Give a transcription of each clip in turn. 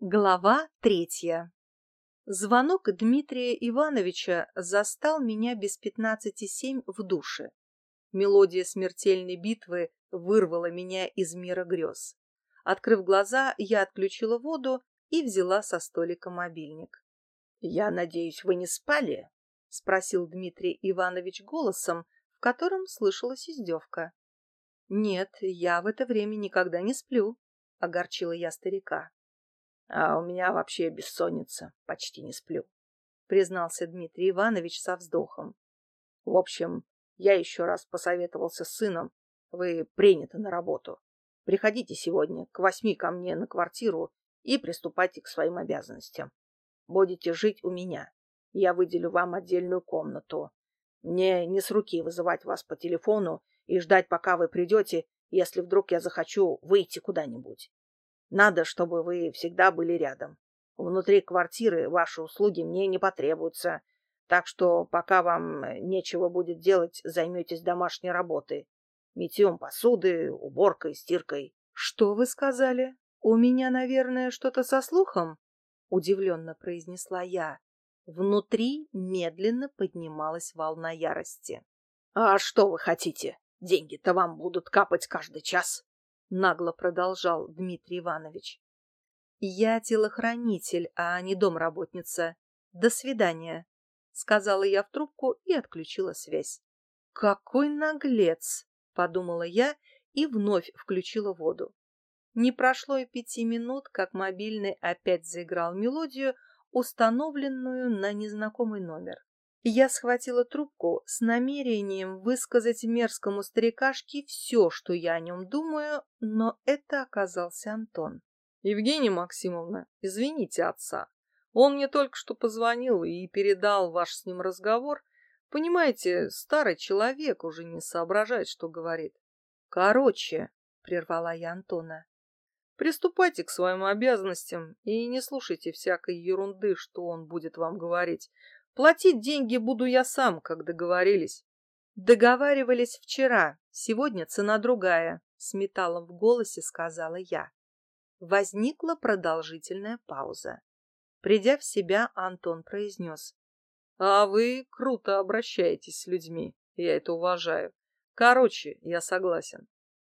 Глава 3. Звонок Дмитрия Ивановича застал меня без 15:07 в душе. Мелодия смертельной битвы вырвала меня из мира грез. Открыв глаза, я отключила воду и взяла со столика мобильник. «Я надеюсь, вы не спали?» — спросил Дмитрий Иванович голосом, в котором слышалась издевка. «Нет, я в это время никогда не сплю», — огорчила я старика. А у меня вообще бессонница, почти не сплю. признался Дмитрий Иванович со вздохом. В общем, я еще раз посоветовался с сыном. Вы приняты на работу. Приходите сегодня к 8 ко мне на квартиру и приступайте к своим обязанностям. Будете жить у меня. Я выделю вам отдельную комнату. Мне не с руки вызывать вас по телефону и ждать, пока вы придете, если вдруг я захочу выйти куда-нибудь. Надо, чтобы вы всегда были рядом. Внутри квартиры ваши услуги мне не потребуются, так что пока вам нечего будет делать, займетесь домашней работой. Мытьем посуды, уборкой, стиркой. «Что вы сказали? У меня, наверное, что-то со слухом?» — удивленно произнесла я. Внутри медленно поднималась волна ярости. А что вы хотите? Деньги-то вам будут капать каждый час. Нагло продолжал Дмитрий Иванович. «Я телохранитель, а не домработница. До свидания», — сказала я в трубку и отключила связь. «Какой наглец!» — подумала я и вновь включила воду. Не прошло и 5 минут, как мобильный опять заиграл мелодию, установленную на незнакомый номер. Я схватила трубку с намерением высказать мерзкому старикашке все, что я о нем думаю, но это оказался Антон. «Евгения Максимовна, извините отца. Он мне только что позвонил и передал ваш с ним разговор. Понимаете, старый человек уже не соображает, что говорит. Короче, — прервала я Антона, — приступайте к своим обязанностям и не слушайте всякой ерунды, что он будет вам говорить. Платить деньги буду я сам, как договорились». «Договаривались вчера, сегодня цена другая», — с металлом в голосе сказала я. Возникла продолжительная пауза. Придя в себя, Антон произнес: «А вы круто обращаетесь с людьми, я это уважаю. Короче, я согласен».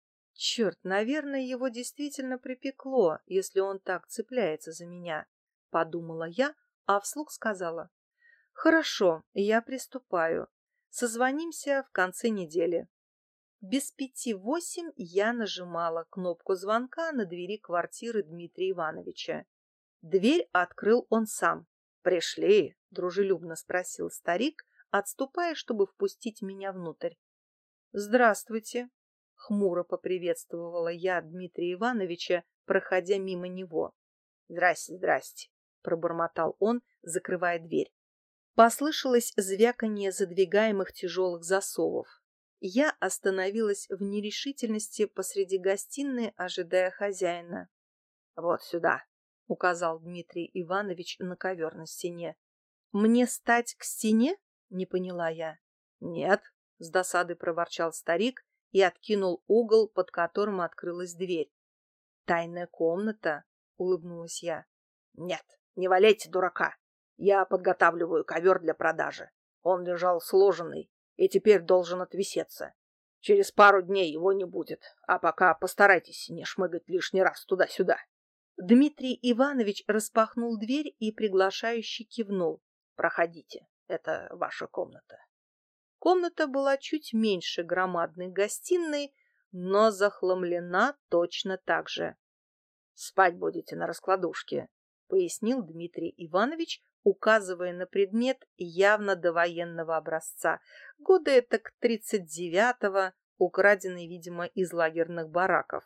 Черт, наверное, его действительно припекло, если он так цепляется за меня, подумала я, а вслух сказала: «Хорошо, я приступаю. Созвонимся в конце недели». Без 5:08 я нажимала кнопку звонка на двери квартиры Дмитрия Ивановича. Дверь открыл он сам. «Пришли?» — дружелюбно спросил старик, отступая, чтобы впустить меня внутрь. «Здравствуйте!» — хмуро поприветствовала я Дмитрия Ивановича, проходя мимо него. Здрасте, здрасте, пробормотал он, закрывая дверь. Послышалось звяканье задвигаемых тяжелых засовов. Я остановилась в нерешительности посреди гостиной, ожидая хозяина. Вот сюда, — указал Дмитрий Иванович на ковер на стене. «Мне стать к стене?» — не поняла я. Нет, — с досадой проворчал старик и откинул угол, под которым открылась дверь. «Тайная комната?» — улыбнулась я. нет, не валяйте дурака. Я подготавливаю ковер для продажи. Он лежал сложенный и теперь должен отвисеться. Через пару дней его не будет, а пока постарайтесь не шмыгать лишний раз туда-сюда. Дмитрий Иванович распахнул дверь и приглашающе кивнул. Проходите, это ваша комната. Комната была чуть меньше громадной гостиной, но захламлена точно так же. Спать будете на раскладушке, пояснил Дмитрий Иванович, указывая на предмет явно довоенного образца, года это к 39-го, украденный, видимо, из лагерных бараков.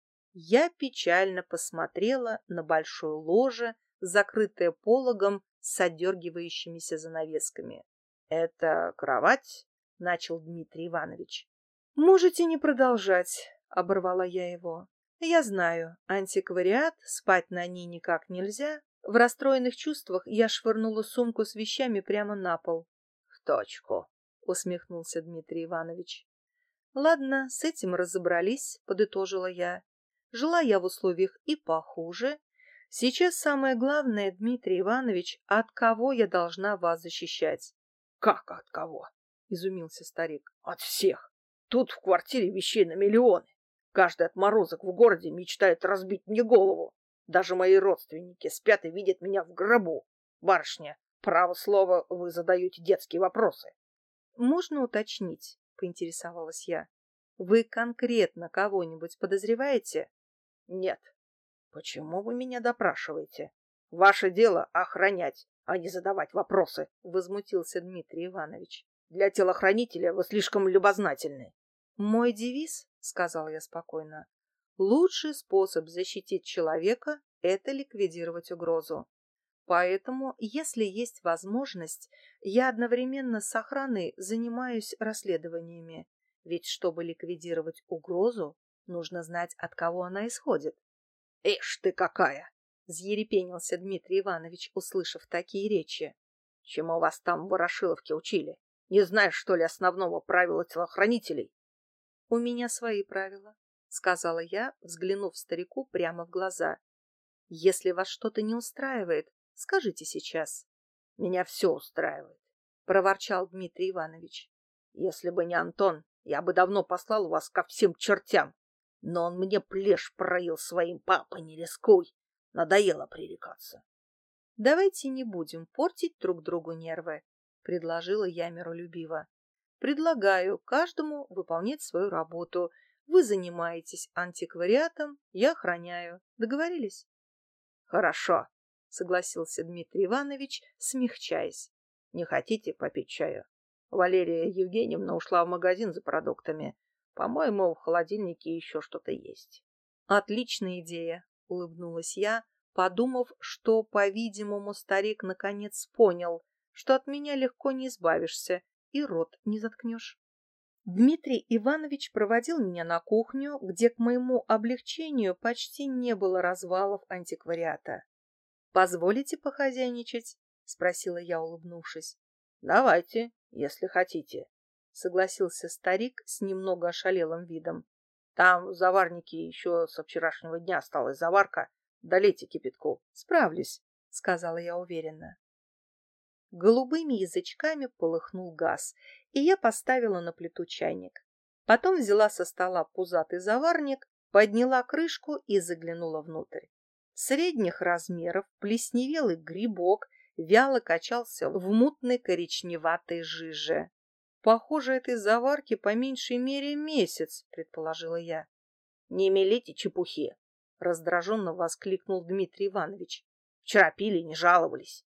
Я печально посмотрела на большое ложе, закрытое пологом с отдергивающимися занавесками. — Это кровать? — начал Дмитрий Иванович. — Можете не продолжать, — оборвала я его. Я знаю, антиквариат, спать на ней никак нельзя. В расстроенных чувствах я швырнула сумку с вещами прямо на пол. — В точку, — усмехнулся Дмитрий Иванович. — Ладно, с этим разобрались, — подытожила я. Жила я в условиях и похуже. Сейчас самое главное, Дмитрий Иванович, от кого я должна вас защищать? Как от кого? Изумился старик. От всех. Тут в квартире вещей на миллионы. Каждый отморозок в городе мечтает разбить мне голову. Даже мои родственники спят и видят меня в гробу. Барышня, право слово, вы задаете детские вопросы. Можно уточнить, поинтересовалась я. Вы конкретно кого-нибудь подозреваете? Нет. Почему вы меня допрашиваете? Ваше дело охранять, а не задавать вопросы, Возмутился Дмитрий Иванович. Для телохранителя вы слишком любознательны. Мой девиз, сказал я спокойно, лучший способ защитить человека – это ликвидировать угрозу. Поэтому, если есть возможность, я одновременно с охраной занимаюсь расследованиями. Ведь чтобы ликвидировать угрозу, нужно знать, от кого она исходит. Ишь ты какая! Взъерепенился Дмитрий Иванович, услышав такие речи. Чему вас там в Ворошиловке учили? Не знаешь, что ли, основного правила телохранителей? У меня свои правила, сказала я, взглянув старику прямо в глаза. Если вас что-то не устраивает, скажите сейчас. Меня все устраивает, Проворчал Дмитрий Иванович. Если бы не Антон, я бы давно послал вас ко всем чертям. Но он мне плешь проил своим: папа, не рискуй. Надоело пререкаться. Давайте не будем портить друг другу нервы, предложила я миролюбиво. Предлагаю каждому выполнять свою работу. Вы занимаетесь антиквариатом, я охраняю. Договорились? Хорошо, Согласился Дмитрий Иванович, смягчаясь. не хотите попить чаю? Валерия Евгеньевна ушла в магазин за продуктами. По-моему, в холодильнике еще что-то есть. Отличная идея, улыбнулась я, подумав, что, по-видимому, старик наконец понял, что от меня легко не избавишься и рот не заткнешь. Дмитрий Иванович проводил меня на кухню, где к моему облегчению почти не было развалов антиквариата. «Позволите похозяйничать?» — спросила я, улыбнувшись. Давайте, если хотите, Согласился старик с немного ошалелым видом. там в заварнике еще со вчерашнего дня осталась заварка. Долейте кипятку. «Справлюсь», — сказала я уверенно. Голубыми язычками полыхнул газ, и я поставила на плиту чайник. Потом взяла со стола пузатый заварник, подняла крышку и заглянула внутрь. Средних размеров плесневелый грибок вяло качался в мутной коричневатой жиже. «Похоже, этой заварки по меньшей мере месяц», — предположила я. Не мелите чепухи, Раздраженно воскликнул Дмитрий Иванович. вчера пили, не жаловались.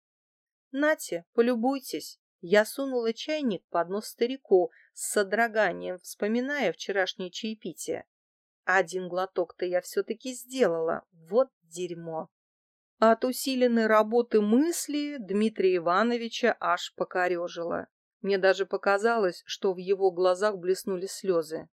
«Нате, полюбуйтесь». Я сунула чайник под нос старику с содроганием, вспоминая вчерашнее чаепитие. Один глоток-то я все-таки сделала. Вот дерьмо. От усиленной работы мысли Дмитрия Ивановича аж покорежило. Мне даже показалось, что в его глазах блеснули слезы.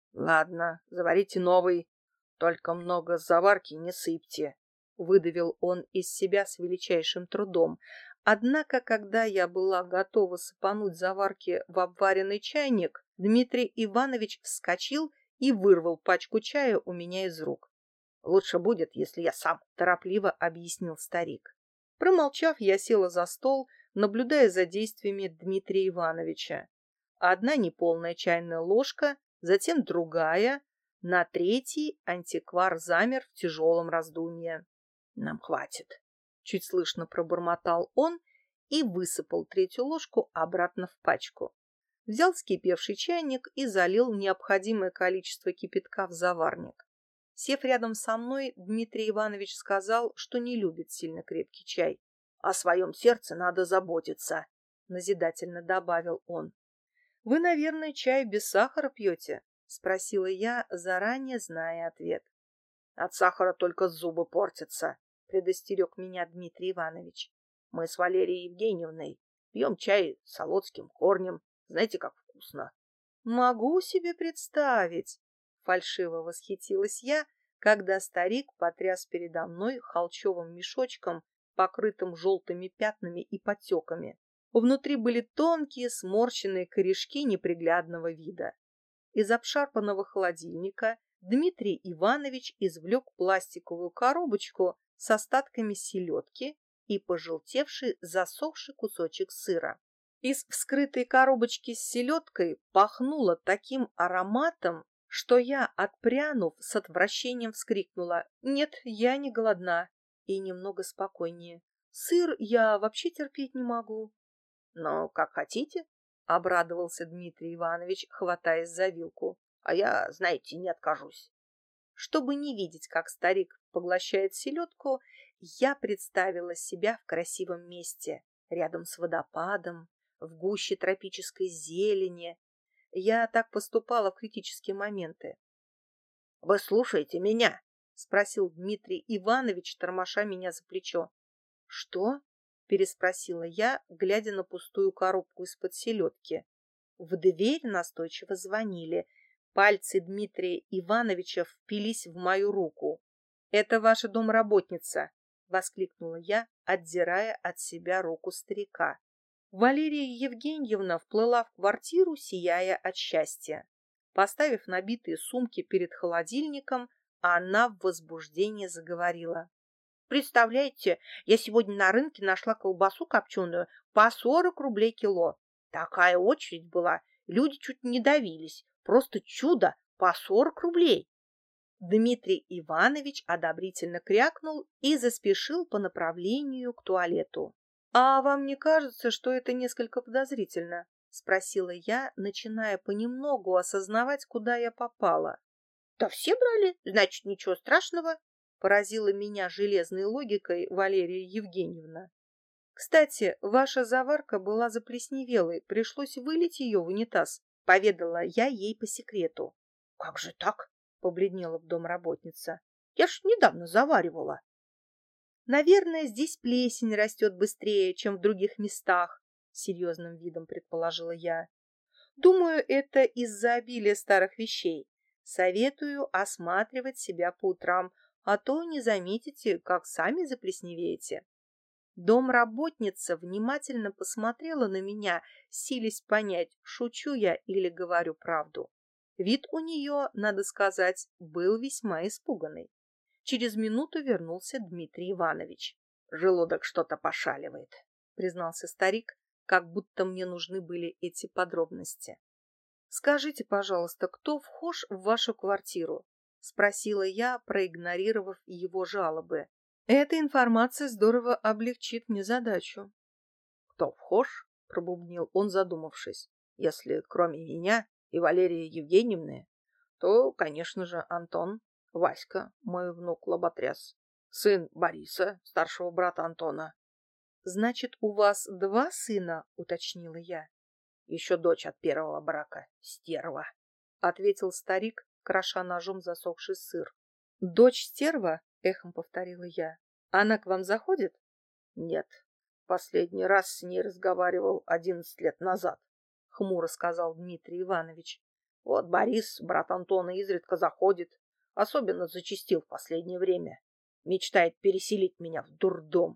Ладно, заварите новый, только много заварки не сыпьте. Выдавил он из себя с величайшим трудом. Однако, когда я была готова сыпануть заварки в обваренный чайник, Дмитрий Иванович вскочил и вырвал пачку чая у меня из рук. Лучше будет, если я сам. Торопливо объяснил старик. Промолчав, я села за стол, наблюдая за действиями Дмитрия Ивановича. Одна неполная чайная ложка, затем другая, на третий антиквар замер в тяжелом раздумье. Нам хватит. Чуть слышно пробормотал он и высыпал третью ложку обратно в пачку. Взял вскипевший чайник и залил необходимое количество кипятка в заварник. Сев рядом со мной, Дмитрий Иванович сказал, что не любит сильно крепкий чай. О своем сердце надо заботиться, Назидательно добавил он. «Вы, наверное, чай без сахара пьете?» — спросила я, заранее зная ответ. от сахара только зубы портятся, Предостерег меня Дмитрий Иванович. Мы с Валерией Евгеньевной пьем чай с солодским корнем. Знаете, как вкусно. Могу себе представить, фальшиво восхитилась я, когда старик потряс передо мной холчевым мешочком, покрытым желтыми пятнами и потеками. Внутри были тонкие сморщенные корешки неприглядного вида. Из обшарпанного холодильника Дмитрий Иванович извлек пластиковую коробочку с остатками селедки и пожелтевший засохший кусочек сыра. Из вскрытой коробочки с селедкой пахнуло таким ароматом, что я, отпрянув, с отвращением вскрикнула: «Нет, я не голодна», и немного спокойнее: «Сыр я вообще терпеть не могу». «Но как хотите», — обрадовался Дмитрий Иванович, хватаясь за вилку. «а я, знаете, не откажусь». Чтобы не видеть, как старик поглощает селедку, я представила себя в красивом месте, рядом с водопадом, в гуще тропической зелени. Я так поступала в критические моменты. «Вы слушаете меня?» — спросил Дмитрий Иванович, тормоша меня за плечо. «Что?» — переспросила я, глядя на пустую коробку из-под селедки. В дверь настойчиво звонили. Пальцы Дмитрия Ивановича впились в мою руку. «Это ваша домработница!» — воскликнула я, отдирая от себя руку старика. Валерия Евгеньевна вплыла в квартиру, сияя от счастья. Поставив набитые сумки перед холодильником, она в возбуждении заговорила. «Представляете, я сегодня на рынке нашла колбасу копченую по 40 рублей кило. Такая очередь была, люди чуть не давились. Просто чудо, по 40 рублей!» Дмитрий Иванович одобрительно крякнул и заспешил по направлению к туалету. «А вам не кажется, что это несколько подозрительно?» — спросила я, начиная понемногу осознавать, куда я попала. «Да все брали, значит, ничего страшного», — поразила меня железной логикой Валерия Евгеньевна. «Кстати, ваша заварка была заплесневелой, пришлось вылить ее в унитаз», — поведала я ей по секрету. «Как же так?» — побледнела домработница. «Я ж недавно заваривала». «Наверное, здесь плесень растет быстрее, чем в других местах», — серьезным видом предположила я. «Думаю, это из-за обилия старых вещей. Советую осматривать себя по утрам, а то не заметите, как сами заплесневеете». Домработница внимательно посмотрела на меня, силясь понять, шучу я или говорю правду. Вид у нее, надо сказать, был весьма испуганный. Через минуту вернулся Дмитрий Иванович. «Желудок что-то пошаливает», — признался старик, как будто мне нужны были эти подробности. «Скажите, пожалуйста, кто вхож в вашу квартиру?» — спросила я, проигнорировав его жалобы. «Эта информация здорово облегчит мне задачу». «Кто вхож?» — пробубнил он, задумавшись. «Если кроме меня и Валерии Евгеньевны, то, конечно же, Антон, Васька, мой внук Лоботряс, сын Бориса, старшего брата Антона». «Значит, у вас два сына?» — уточнила я. «Еще дочь от первого брака, стерва», — ответил старик, кроша ножом засохший сыр. «Дочь стерва?» — эхом повторила я. «Она к вам заходит?» «Нет, последний раз с ней разговаривал 11 лет назад», — хмуро сказал Дмитрий Иванович. «Вот Борис, брат Антона, изредка заходит, особенно зачастил в последнее время. Мечтает переселить меня в дурдом».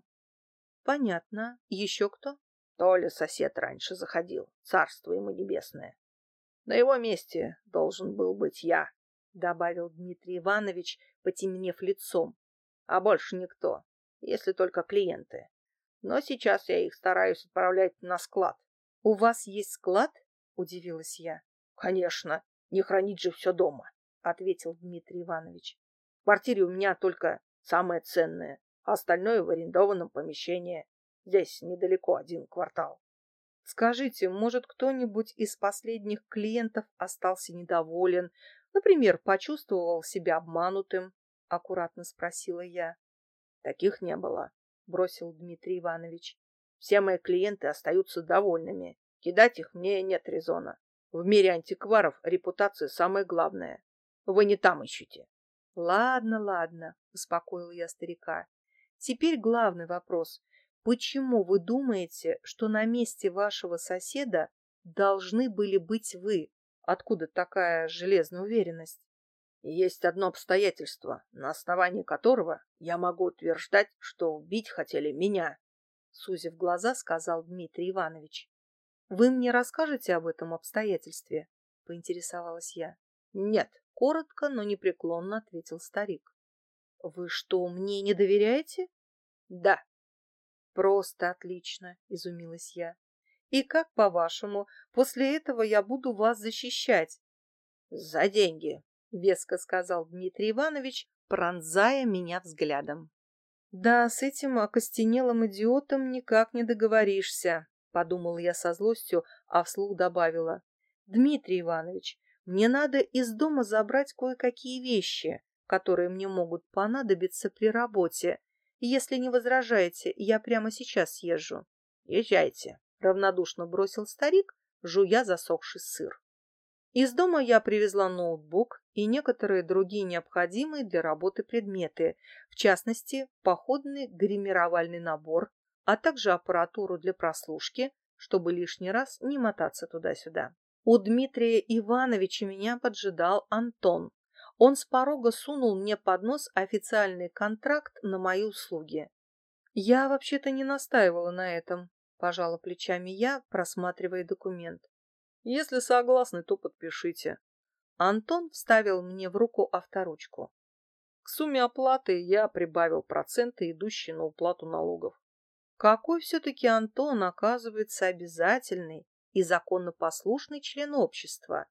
«Понятно. Еще кто?» Толя сосед раньше заходил, царство ему небесное. На его месте должен был быть я, добавил Дмитрий Иванович, потемнев лицом. А больше никто, если только клиенты. Но сейчас я их стараюсь отправлять на склад. У вас есть склад? Удивилась я. Конечно, не хранить же все дома, ответил Дмитрий Иванович. В квартире у меня только самое ценное, а остальное в арендованном помещении. Здесь недалеко 1 квартал. Скажите, может, кто-нибудь из последних клиентов остался недоволен, например, почувствовал себя обманутым? Аккуратно спросила я. Таких не было, бросил Дмитрий Иванович. Все мои клиенты остаются довольными. Кидать их мне нет резона. В мире антикваров репутация самое главное. Вы не там ищете. Ладно, ладно, успокоила я старика. Теперь главный вопрос. Почему вы думаете, что на месте вашего соседа должны были быть вы? Откуда такая железная уверенность? Есть одно обстоятельство, на основании которого я могу утверждать, что убить хотели меня, сузив глаза, сказал Дмитрий Иванович. Вы мне расскажете об этом обстоятельстве? Поинтересовалась я. Нет, коротко, но непреклонно ответил старик. Вы что, мне не доверяете? Да. Просто отлично, изумилась я. И как, по-вашему, после этого я буду вас защищать? За деньги, Веско сказал Дмитрий Иванович, пронзая меня взглядом. Да, с этим окостенелым идиотом никак не договоришься, подумала я со злостью, а вслух добавила. Дмитрий Иванович, мне надо из дома забрать кое-какие вещи, которые мне могут понадобиться при работе. И если не возражаете, я прямо сейчас съезжу. Езжайте, Равнодушно бросил старик, жуя засохший сыр. Из дома я привезла ноутбук и некоторые другие необходимые для работы предметы, в частности, походный гримировальный набор, а также аппаратуру для прослушки, чтобы лишний раз не мотаться туда-сюда. У Дмитрия Ивановича меня поджидал Антон. Он с порога сунул мне под нос официальный контракт на мои услуги. Я вообще-то не настаивала на этом, пожала плечами я, просматривая документ. Если согласны, то подпишите. Антон вставил мне в руку авторучку. К сумме оплаты я прибавил проценты, идущие на уплату налогов. Какой все-таки Антон, оказывается, обязательный и законопослушный член общества.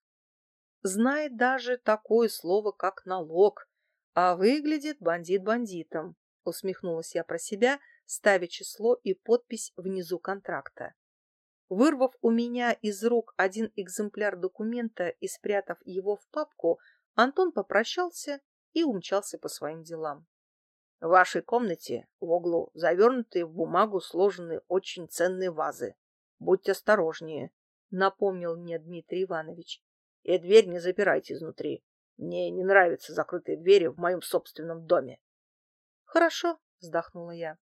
Знает даже такое слово, как налог, а выглядит бандит бандитом, усмехнулась я про себя, ставя число и подпись внизу контракта. Вырвав у меня из рук один экземпляр документа и спрятав его в папку, Антон попрощался и умчался по своим делам. В вашей комнате в углу завернутые в бумагу сложенные очень ценные вазы. Будьте осторожнее, напомнил мне Дмитрий Иванович. И дверь не запирайте изнутри. Мне не нравятся закрытые двери в моем собственном доме. Хорошо, вздохнула я.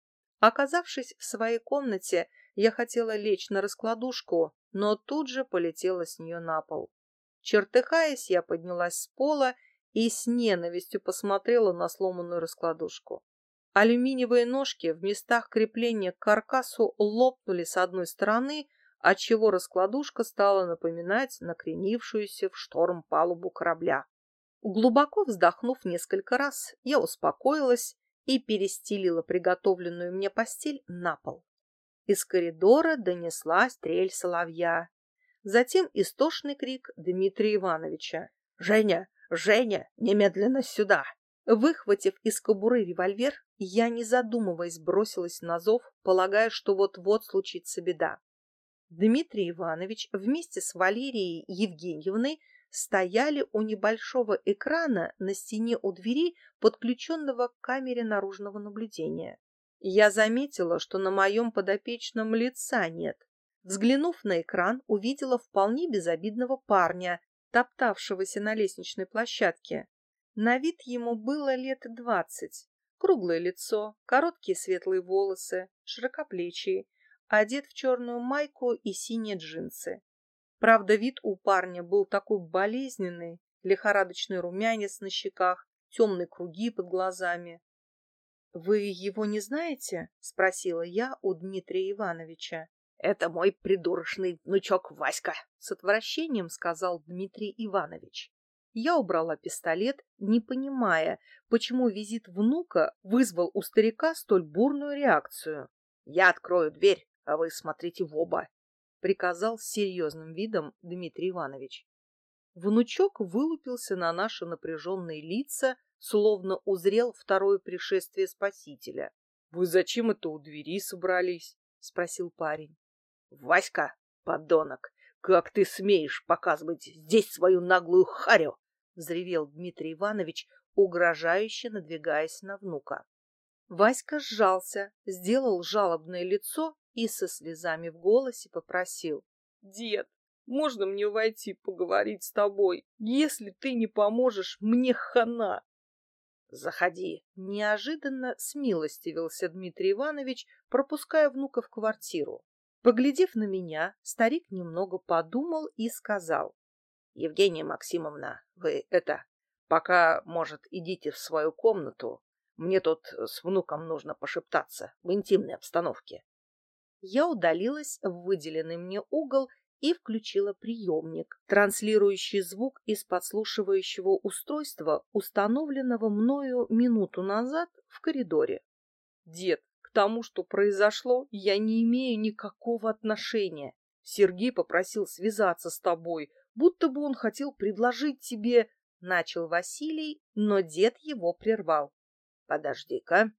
Оказавшись в своей комнате, я хотела лечь на раскладушку, но тут же полетела с нее на пол. Чертыхаясь, я поднялась с пола и с ненавистью посмотрела на сломанную раскладушку. Алюминиевые ножки в местах крепления к каркасу лопнули с одной стороны, отчего раскладушка стала напоминать накренившуюся в шторм палубу корабля. Глубоко вздохнув несколько раз, я успокоилась и перестелила приготовленную мне постель на пол. Из коридора донеслась трель соловья. Затем истошный крик Дмитрия Ивановича. «Женя! Женя! Немедленно сюда!» Выхватив из кобуры револьвер, я, не задумываясь, бросилась на зов, полагая, что вот-вот случится беда. Дмитрий Иванович вместе с Валерией Евгеньевной стояли у небольшого экрана на стене у двери, подключенного к камере наружного наблюдения. Я заметила, что на моем подопечном лица нет. Взглянув на экран, увидела вполне безобидного парня, топтавшегося на лестничной площадке. На вид ему было лет 20. Круглое лицо, короткие светлые волосы, широкоплечий, одет в черную майку и синие джинсы. Правда, вид у парня был такой болезненный, лихорадочный румянец на щеках, темные круги под глазами. «Вы его не знаете?» — спросила я у Дмитрия Ивановича. «Это мой придурочный внучок Васька», — с отвращением сказал Дмитрий Иванович. Я убрала пистолет, не понимая, почему визит внука вызвал у старика столь бурную реакцию. «Я открою дверь, а вы смотрите в оба», — приказал с серьезным видом Дмитрий Иванович. Внучок вылупился на наши напряженные лица, словно узрел второе пришествие Спасителя. — Вы зачем это у двери собрались? — спросил парень. — Васька, подонок, как ты смеешь показывать здесь свою наглую харю? — взревел Дмитрий Иванович, угрожающе надвигаясь на внука. Васька сжался, сделал жалобное лицо и со слезами в голосе попросил. — Дед, можно мне войти поговорить с тобой? Если ты не поможешь, мне хана. — Заходи. Неожиданно смилостивился Дмитрий Иванович, пропуская внука в квартиру. Поглядев на меня, старик немного подумал и сказал. — Евгения Максимовна, вы пока, может, идите в свою комнату. Мне тут с внуком нужно пошептаться в интимной обстановке. Я удалилась в выделенный мне угол и включила приемник, транслирующий звук из подслушивающего устройства, установленного мною минуту назад в коридоре. «Дед, к тому, что произошло, я не имею никакого отношения. Сергей попросил связаться с тобой, будто бы он хотел предложить тебе...» Начал Василий, но дед его прервал. «Подожди-ка».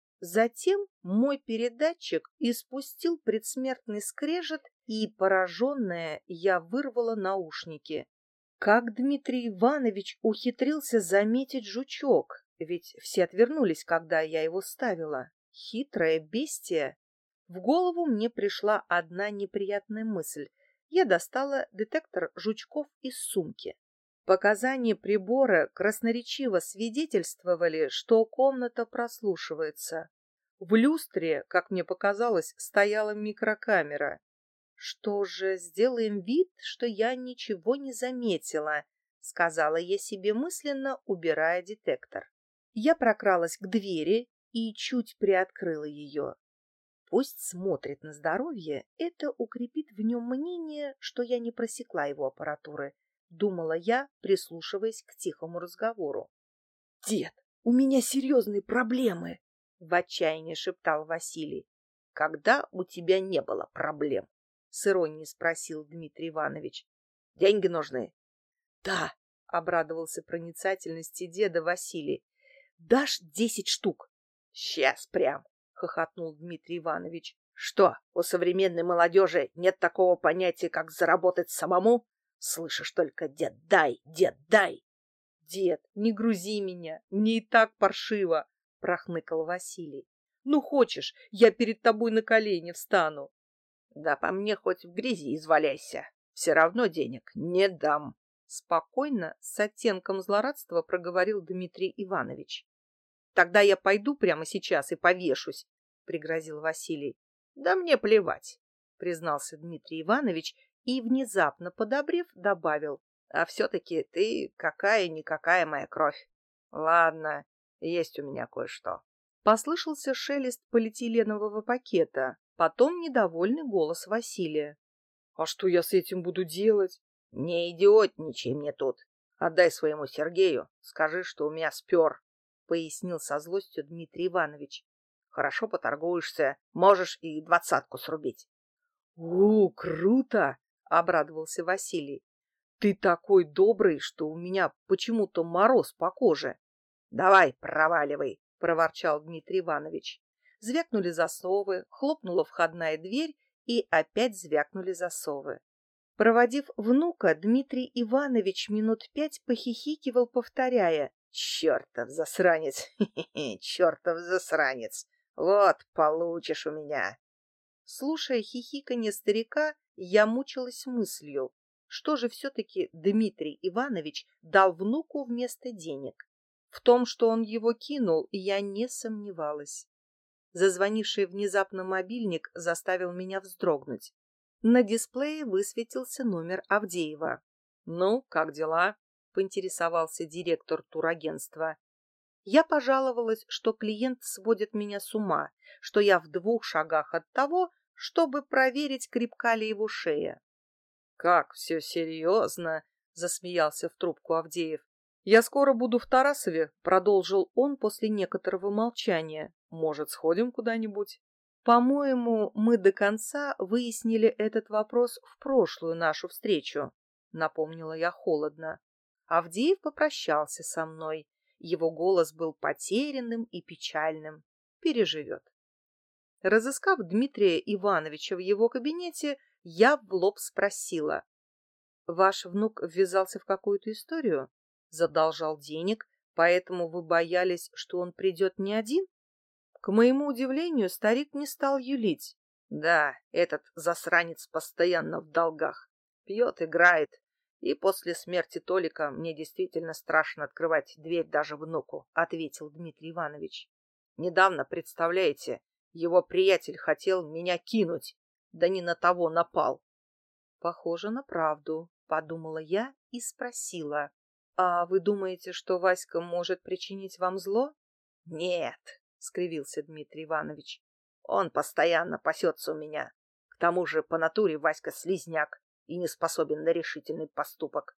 Затем мой передатчик испустил предсмертный скрежет, и, пораженная, я вырвала наушники. Как Дмитрий Иванович ухитрился заметить жучок, ведь все отвернулись, когда я его ставила. Хитрое бестие. В голову мне пришла одна неприятная мысль. Я достала детектор жучков из сумки. Показания прибора красноречиво свидетельствовали, что комната прослушивается. В люстре, как мне показалось, стояла микрокамера. «Что же, сделаем вид, что я ничего не заметила», — сказала я себе мысленно, убирая детектор. Я прокралась к двери и чуть приоткрыла ее. Пусть смотрит на здоровье, это укрепит в нем мнение, что я не просекла его аппаратуры, думала я, прислушиваясь к тихому разговору. «Дед, у меня серьезные проблемы!» — в отчаянии шептал Василий. «Когда у тебя не было проблем?» — с иронией спросил Дмитрий Иванович. «Деньги нужны?» «Да», — обрадовался проницательности деда Василий. «Дашь 10 штук?» «Сейчас прям», — хохотнул Дмитрий Иванович. «Что, у современной молодежи нет такого понятия, как заработать самому? Слышишь только: дед, дай, дед, дай!» «Дед, не грузи меня, мне и так паршиво», — прохныкал Василий. «Ну, хочешь, я перед тобой на колени встану?» «Да по мне хоть в грязи изваляйся, все равно денег не дам», — спокойно, с оттенком злорадства проговорил Дмитрий Иванович. «Тогда я пойду прямо сейчас и повешусь», — пригрозил Василий. «Да мне плевать», — признался Дмитрий Иванович и, внезапно подобрев, добавил. «А все-таки ты какая-никакая моя кровь. Ладно, есть у меня кое-что». Послышался шелест полиэтиленового пакета, потом недовольный голос Василия. «А что я с этим буду делать?» «Не идиотничай мне тут. Отдай своему Сергею, скажи, что у меня спер», — пояснил со злостью Дмитрий Иванович. «Хорошо поторгуешься, можешь и 20-ку срубить». Круто!» — обрадовался Василий. «Ты такой добрый, что у меня почему-то мороз по коже». «Давай, проваливай», — проворчал Дмитрий Иванович. Звякнули засовы, хлопнула входная дверь, и опять звякнули засовы. Проводив внука, Дмитрий Иванович минут 5 похихикивал, повторяя: «Чертов засранец! Хе-хе-хе, чертов засранец! Вот получишь у меня!» Слушая хихиканье старика, я мучилась мыслью, что же все-таки Дмитрий Иванович дал внуку вместо денег. В том, что он его кинул, я не сомневалась. Зазвонивший внезапно мобильник заставил меня вздрогнуть. На дисплее высветился номер Авдеева. «Ну, как дела?» — поинтересовался директор турагентства. Я пожаловалась, что клиент сводит меня с ума, что я в 2 шагах от того, чтобы проверить, крепка ли его шея. «Как все серьезно!» — засмеялся в трубку Авдеев. «Я скоро буду в Тарасове», — продолжил он после некоторого молчания. «Может, сходим куда-нибудь?» «По-моему, мы до конца выяснили этот вопрос в прошлую нашу встречу», — напомнила я холодно. Авдеев попрощался со мной. Его голос был потерянным и печальным. Переживет. Разыскав Дмитрия Ивановича в его кабинете, я в лоб спросила: «Ваш внук ввязался в какую-то историю? Задолжал денег, поэтому вы боялись, что он придет не один?» К моему удивлению, старик не стал юлить. «Да, этот засранец постоянно в долгах. Пьет, играет. И после смерти Толика мне действительно страшно открывать дверь даже внуку», — ответил Дмитрий Иванович. «Недавно, представляете, его приятель хотел меня кинуть, да не на того напал». «Похоже на правду», — подумала я и спросила: «А вы думаете, что Васька может причинить вам зло?» «Нет», — скривился Дмитрий Иванович. «Он постоянно пасется у меня. К тому же по натуре Васька слизняк и не способен на решительный поступок.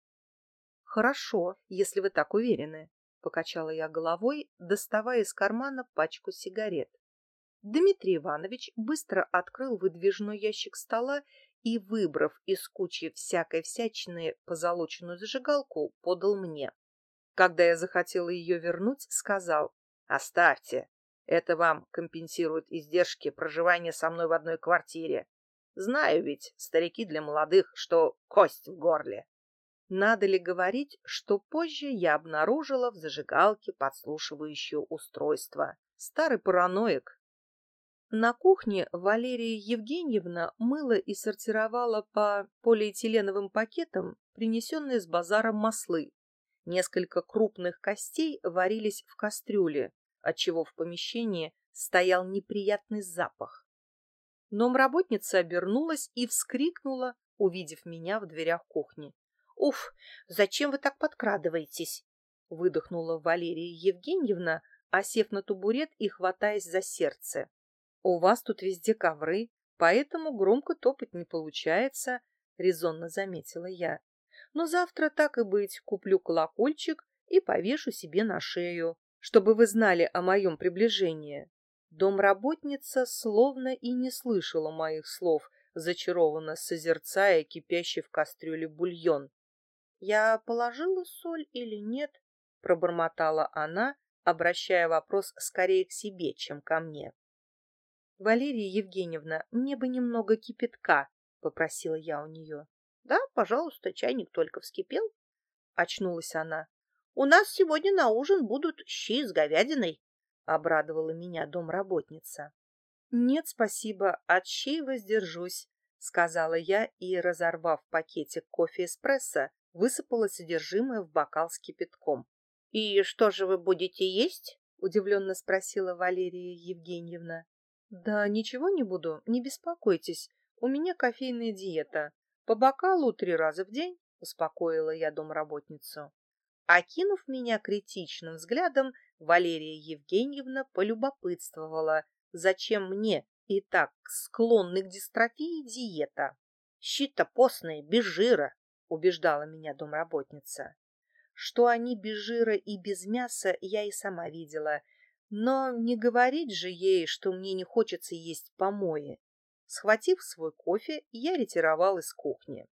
Хорошо, если вы так уверены, покачала я головой, доставая из кармана пачку сигарет. Дмитрий Иванович быстро открыл выдвижной ящик стола и, выбрав из кучи всякой всячины позолоченную зажигалку, подал мне. Когда я захотела ее вернуть, сказал: «Оставьте. Это вам компенсирует издержки проживания со мной в одной квартире. Знаю ведь, старики для молодых, что кость в горле». Надо ли говорить, что позже я обнаружила в зажигалке подслушивающее устройство? Старый параноик. На кухне Валерия Евгеньевна мыла и сортировала по полиэтиленовым пакетам принесенные с базара маслы. Несколько крупных костей варились в кастрюле, отчего в помещении стоял неприятный запах. Домработница обернулась и вскрикнула, увидев меня в дверях кухни. «Уф, зачем вы так подкрадываетесь?» — выдохнула Валерия Евгеньевна, осев на табурет и хватаясь за сердце. «У вас тут везде ковры, поэтому громко топать не получается», — резонно заметила я. «Но завтра, так и быть, куплю колокольчик и повешу себе на шею, чтобы вы знали о моем приближении». Домработница словно и не слышала моих слов, зачарованно созерцая кипящий в кастрюле бульон. «Я положила соль или нет?» — пробормотала она, обращая вопрос скорее к себе, чем ко мне. «Валерия Евгеньевна, мне бы немного кипятка», — попросила я у нее. «Да, пожалуйста, чайник только вскипел», — очнулась она. «У нас сегодня на ужин будут щи с говядиной», — обрадовала меня домработница. «Нет, спасибо, от щей воздержусь», — сказала я и, разорвав пакетик кофе-эспрессо, высыпала содержимое в бокал с кипятком. «И что же вы будете есть?» — удивленно спросила Валерия Евгеньевна. «Да ничего не буду, не беспокойтесь, у меня кофейная диета. По бокалу 3 раза в день», — успокоила я домработницу. Окинув меня критичным взглядом, Валерия Евгеньевна полюбопытствовала, зачем мне, и так склонный к дистрофии, диета. «Щи-то постные, без жира», — убеждала меня домработница. Что они без жира и без мяса, я и сама видела, но не говорить же ей, что мне не хочется есть помои. Схватив свой кофе, я ретировал из кухни.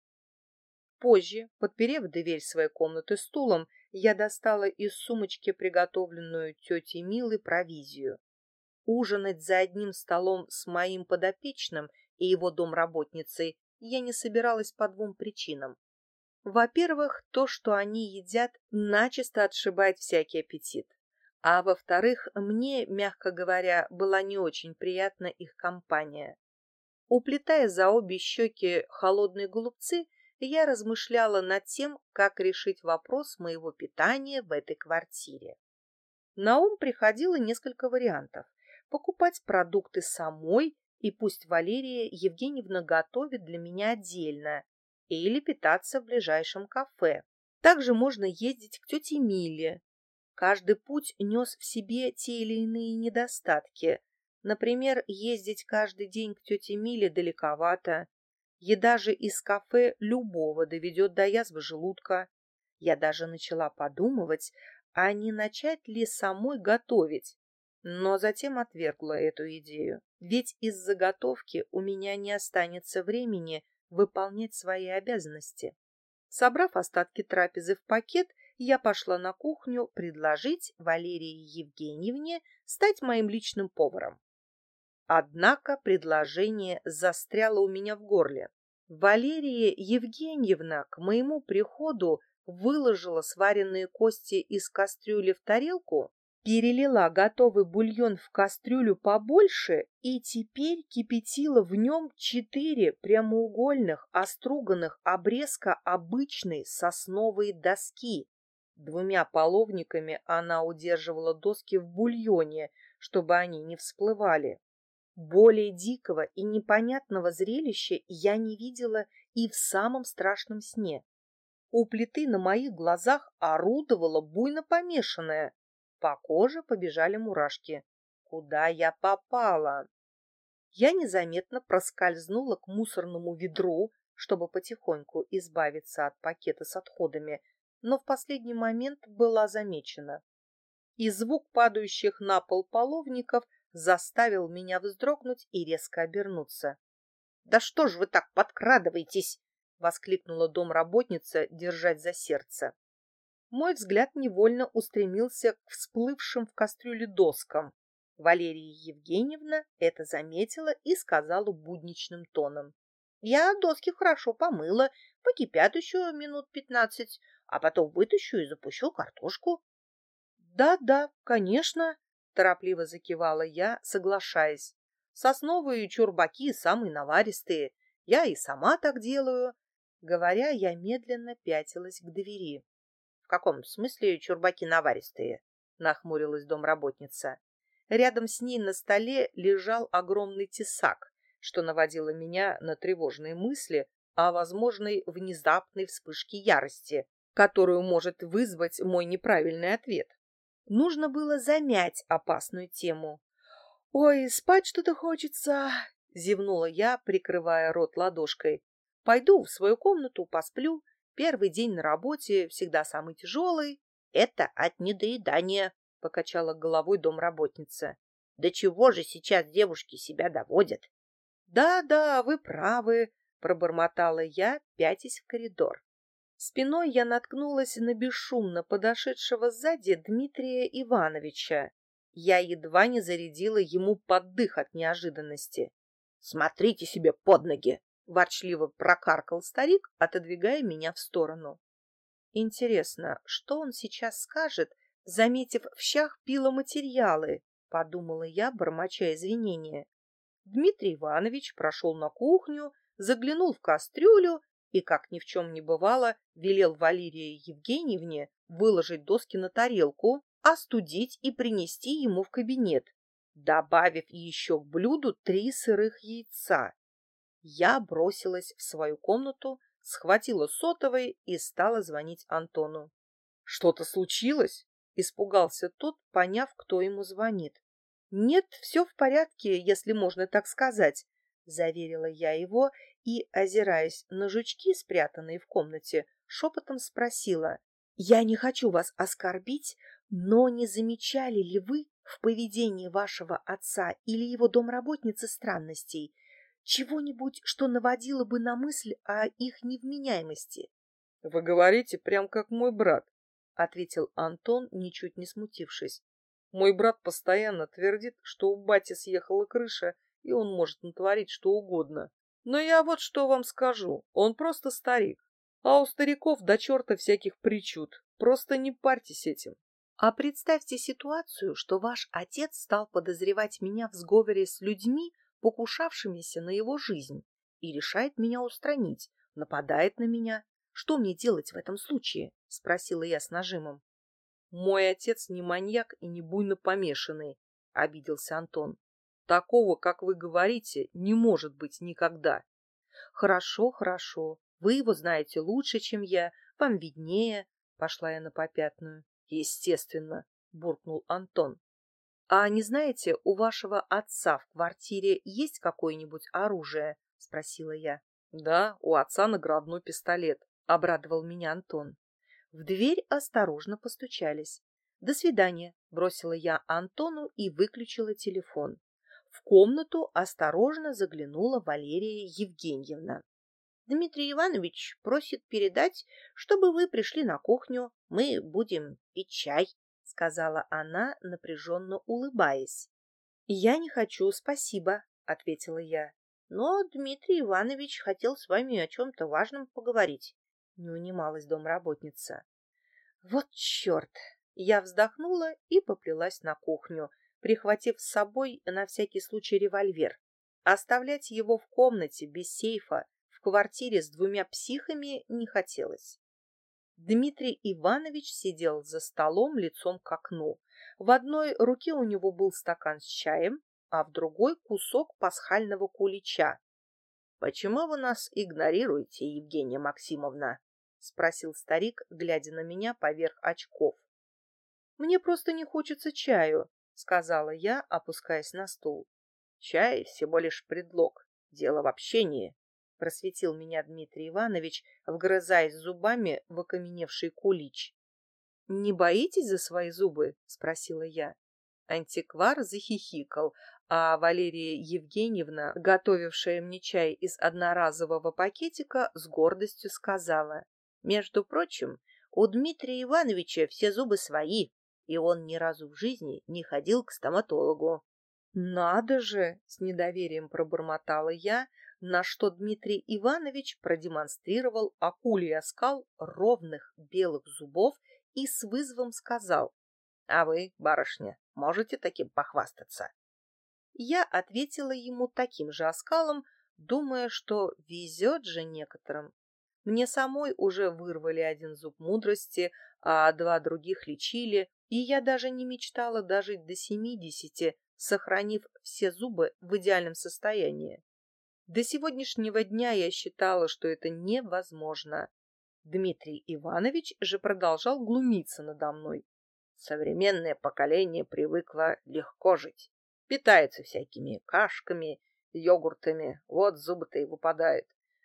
Позже, подперев дверь своей комнаты стулом, я достала из сумочки приготовленную тетей Милой провизию. Ужинать за одним столом с моим подопечным и его домработницей я не собиралась по 2 причинам. Во-первых, то, что они едят, начисто отшибает всякий аппетит. А во-вторых, мне, мягко говоря, была не очень приятна их компания. Уплетая за обе щеки холодные голубцы, я размышляла над тем, как решить вопрос моего питания в этой квартире. На ум приходило несколько вариантов. Покупать продукты самой, и пусть Валерия Евгеньевна готовит для меня отдельно, или питаться в ближайшем кафе. Также можно ездить к тете Миле. Каждый путь нес в себе те или иные недостатки. Например, ездить каждый день к тете Миле далековато. Еда же из кафе любого доведет до язвы желудка. Я даже начала подумывать, а не начать ли самой готовить. Но затем отвергла эту идею, ведь из заготовки у меня не останется времени выполнять свои обязанности. Собрав остатки трапезы в пакет, я пошла на кухню предложить Валерии Евгеньевне стать моим личным поваром. Однако предложение застряло у меня в горле. Валерия Евгеньевна к моему приходу выложила сваренные кости из кастрюли в тарелку, перелила готовый бульон в кастрюлю побольше и теперь кипятила в нем 4 прямоугольных оструганных обрезка обычной сосновой доски. 2 половниками она удерживала доски в бульоне, чтобы они не всплывали. Более дикого и непонятного зрелища я не видела и в самом страшном сне. У плиты на моих глазах орудовала буйно помешанная. По коже побежали мурашки. Куда я попала? Я незаметно проскользнула к мусорному ведру, чтобы потихоньку избавиться от пакета с отходами, но в последний момент была замечена. И звук падающих на пол половников заставил меня вздрогнуть и резко обернуться. «Да что ж вы так подкрадываетесь?» — воскликнула домработница, держать за сердце. Мой взгляд невольно устремился к всплывшим в кастрюле доскам. Валерия Евгеньевна это заметила и сказала будничным тоном: «Я доски хорошо помыла, покипят еще минут 15, а потом вытащу и запущу картошку». «Да-да, конечно», — торопливо закивала я, соглашаясь. «Сосновые чурбаки самые наваристые. Я и сама так делаю». Говоря, я медленно пятилась к двери. «В каком смысле чурбаки наваристые?» — нахмурилась домработница. Рядом с ней на столе лежал огромный тесак, что наводило меня на тревожные мысли о возможной внезапной вспышке ярости, которую может вызвать мой неправильный ответ. Нужно было замять опасную тему. «Ой, спать что-то хочется!» — зевнула я, прикрывая рот ладошкой. «Пойду в свою комнату, посплю. Первый день на работе всегда самый тяжелый». «Это от недоедания», — покачала головой домработница. «Да чего же сейчас девушки себя доводят?» «Да-да, вы правы», — пробормотала я, пятясь в коридор. Спиной я наткнулась на бесшумно подошедшего сзади Дмитрия Ивановича. Я едва не зарядила ему под дых от неожиданности. «Смотрите себе под ноги!» — ворчливо прокаркал старик, отодвигая меня в сторону. «Интересно, что он сейчас скажет, заметив в щах пиломатериалы?» — подумала я, бормоча извинения. Дмитрий Иванович прошел на кухню, заглянул в кастрюлю и, как ни в чем не бывало, велел Валерии Евгеньевне выложить доски на тарелку, остудить и принести ему в кабинет, добавив еще к блюду 3 сырых яйца. Я бросилась в свою комнату, схватила сотовый и стала звонить Антону. «Что-то случилось?» — испугался тот, поняв, кто ему звонит. «Нет, все в порядке, если можно так сказать», — заверила я его и, озираясь на жучки, спрятанные в комнате, шепотом спросила: «Я не хочу вас оскорбить, но не замечали ли вы в поведении вашего отца или его домработницы странностей, чего-нибудь, что наводило бы на мысль о их невменяемости?» «Вы говорите прям как мой брат», — ответил Антон, ничуть не смутившись. «Мой брат постоянно твердит, что у бати съехала крыша, и он может натворить что угодно. Но я вот что вам скажу, он просто старик. А у стариков до черта всяких причуд. Просто не парьтесь этим». «А представьте ситуацию, что ваш отец стал подозревать меня в сговоре с людьми, покушавшимися на его жизнь, и решает меня устранить, нападает на меня. Что мне делать в этом случае?» — спросила я с нажимом. «Мой отец не маньяк и не буйно помешанный», — обиделся Антон. «Такого, как вы говорите, не может быть никогда». «Хорошо, хорошо. Вы его знаете лучше, чем я. Вам виднее», — пошла я на попятную. «Естественно», — буркнул Антон. «А не знаете, у вашего отца в квартире есть какое-нибудь оружие?» — спросила я. «Да, у отца наградной пистолет», — обрадовал меня Антон. В дверь осторожно постучались. «До свидания», — бросила я Антону и выключила телефон. В комнату осторожно заглянула Валерия Евгеньевна. «Дмитрий Иванович просит передать, чтобы вы пришли на кухню. Мы будем пить чай», — сказала она, напряженно улыбаясь. «Я не хочу, спасибо», — ответила я. «Но Дмитрий Иванович хотел с вами о чем-то важном поговорить», — не унималась домработница. «Вот черт!» Я вздохнула и поплелась на кухню, прихватив с собой на всякий случай револьвер. Оставлять его в комнате без сейфа в квартире с 2 психами не хотелось. Дмитрий Иванович сидел за столом лицом к окну. В одной руке у него был стакан с чаем, а в другой кусок пасхального кулича. «Почему вы нас игнорируете, Евгения Максимовна?» — спросил старик, глядя на меня поверх очков. «Мне просто не хочется чаю», — сказала я, опускаясь на стул. «Чай всего лишь предлог. Дело в общении». просветил меня Дмитрий Иванович, вгрызаясь зубами в окаменевший кулич. «Не боитесь за свои зубы?» — спросила я. Антиквар захихикал, а Валерия Евгеньевна, готовившая мне чай из одноразового пакетика, с гордостью сказала: «Между прочим, у Дмитрия Ивановича все зубы свои, и он ни разу в жизни не ходил к стоматологу». «Надо же!» — с недоверием пробормотала я, на что Дмитрий Иванович продемонстрировал акулий оскал ровных белых зубов и с вызовом сказал: «А вы, барышня, можете таким похвастаться?» Я ответила ему таким же оскалом, думая, что везет же некоторым. Мне самой уже вырвали один зуб мудрости, а два других лечили, и я даже не мечтала дожить до 70, сохранив все зубы в идеальном состоянии. До сегодняшнего дня я считала, что это невозможно. Дмитрий Иванович же продолжал глумиться надо мной. Современное поколение привыкло легко жить. Питается всякими кашками, йогуртами, вот зубы-то и выпадают.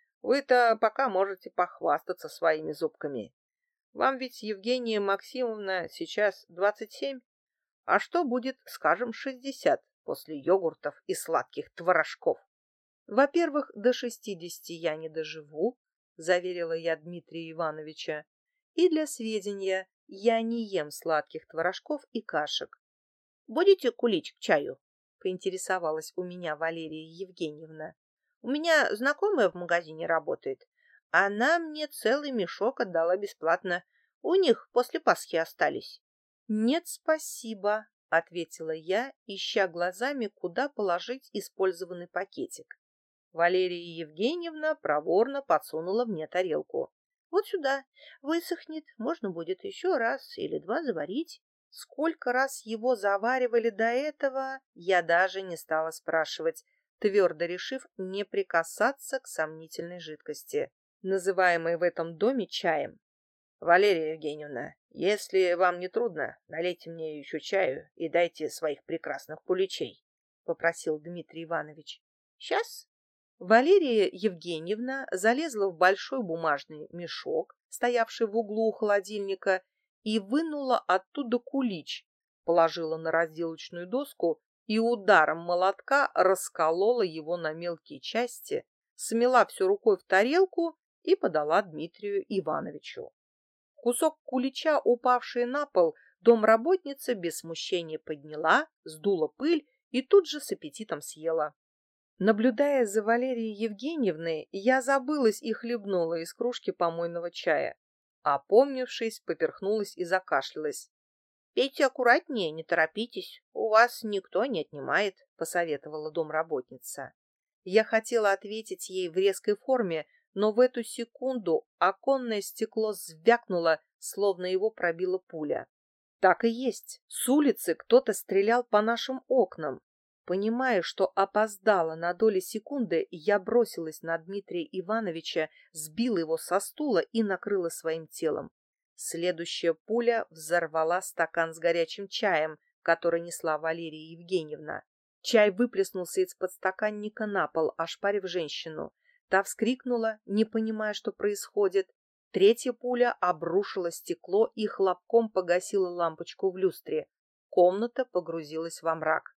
Вы-то пока можете похвастаться своими зубками. Вам ведь, Евгения Максимовна, сейчас 27, а что будет, скажем, 60 после йогуртов и сладких творожков? Во-первых, до 60 я не доживу, заверила я Дмитрия Ивановича. И для сведения, я не ем сладких творожков и кашек. Будете кулич к чаю? Поинтересовалась у меня Валерия Евгеньевна. У меня знакомая в магазине работает. Она мне целый мешок отдала бесплатно. У них после Пасхи остались. Нет, спасибо, ответила я, ища глазами, куда положить использованный пакетик. Валерия Евгеньевна проворно подсунула мне тарелку. Вот сюда. Высохнет, можно будет еще раз или два заварить. Сколько раз его заваривали до этого, я даже не стала спрашивать, твердо решив не прикасаться к сомнительной жидкости, называемой в этом доме чаем. Валерия Евгеньевна, если вам не трудно, налейте мне еще чаю и дайте своих прекрасных куличей, попросил Дмитрий Иванович. Сейчас. Валерия Евгеньевна залезла в большой бумажный мешок, стоявший в углу у холодильника, и вынула оттуда кулич, положила на разделочную доску и ударом молотка расколола его на мелкие части, смела все рукой в тарелку и подала Дмитрию Ивановичу. Кусок кулича, упавший на пол, домработница без смущения подняла, сдула пыль и тут же с аппетитом съела. Наблюдая за Валерией Евгеньевной, я забылась и хлебнула из кружки помойного чая. Опомнившись, поперхнулась и закашлялась. — Пейте аккуратнее, не торопитесь, у вас никто не отнимает, — посоветовала домработница. Я хотела ответить ей в резкой форме, но в эту секунду оконное стекло звякнуло, словно его пробила пуля. Так и есть, с улицы кто-то стрелял по нашим окнам. Понимая, что опоздала на доли секунды, я бросилась на Дмитрия Ивановича, сбила его со стула и накрыла своим телом. Следующая пуля взорвала стакан с горячим чаем, который несла Валерия Евгеньевна. Чай выплеснулся из подстаканника на пол, ошпарив женщину. Та вскрикнула, не понимая, что происходит. Третья пуля обрушила стекло и хлопком погасила лампочку в люстре. Комната погрузилась во мрак.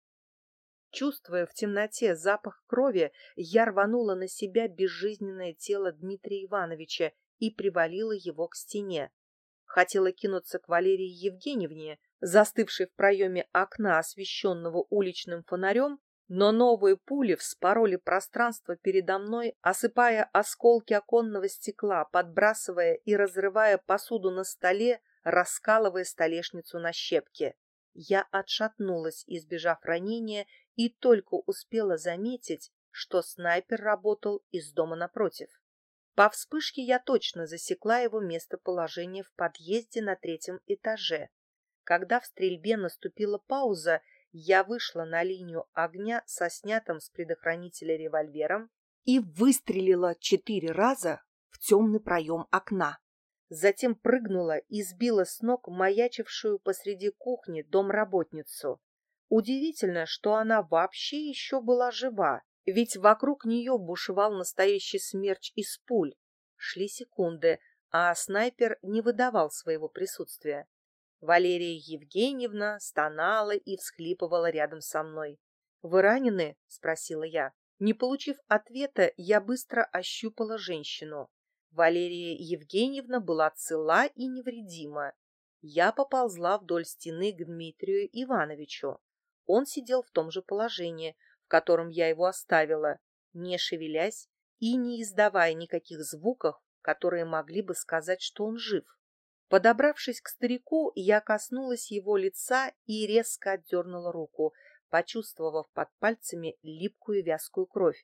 Чувствуя в темноте запах крови, я рванула на себя безжизненное тело Дмитрия Ивановича и привалила его к стене. Хотела кинуться к Валерии Евгеньевне, застывшей в проеме окна, освещенного уличным фонарем, но новые пули вспороли пространство передо мной, осыпая осколки оконного стекла, подбрасывая и разрывая посуду на столе, раскалывая столешницу на щепки. Я отшатнулась, избежав ранения, и только успела заметить, что снайпер работал из дома напротив. По вспышке я точно засекла его местоположение в подъезде на 3-м этаже. Когда в стрельбе наступила пауза, я вышла на линию огня со снятым с предохранителя револьвером и выстрелила 4 раза в темный проем окна. Затем прыгнула и сбила с ног маячившую посреди кухни домработницу. Удивительно, что она вообще еще была жива. Ведь вокруг нее бушевал настоящий смерч из пуль. Шли секунды, а снайпер не выдавал своего присутствия. Валерия Евгеньевна стонала и всхлипывала рядом со мной. «Вы ранены?» — спросила я. Не получив ответа, я быстро ощупала женщину. Валерия Евгеньевна была цела и невредима. Я поползла вдоль стены к Дмитрию Ивановичу. Он сидел в том же положении, в котором я его оставила, не шевелясь и не издавая никаких звуков, которые могли бы сказать, что он жив. Подобравшись к старику, я коснулась его лица и резко отдернула руку, почувствовав под пальцами липкую вязкую кровь.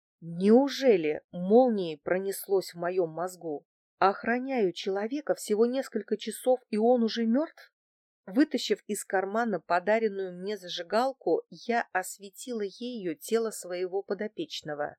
Неужели молнией пронеслось в моем мозгу? Охраняю человека всего несколько часов, и он уже мертв? Вытащив из кармана подаренную мне зажигалку, я осветила ею тело своего подопечного.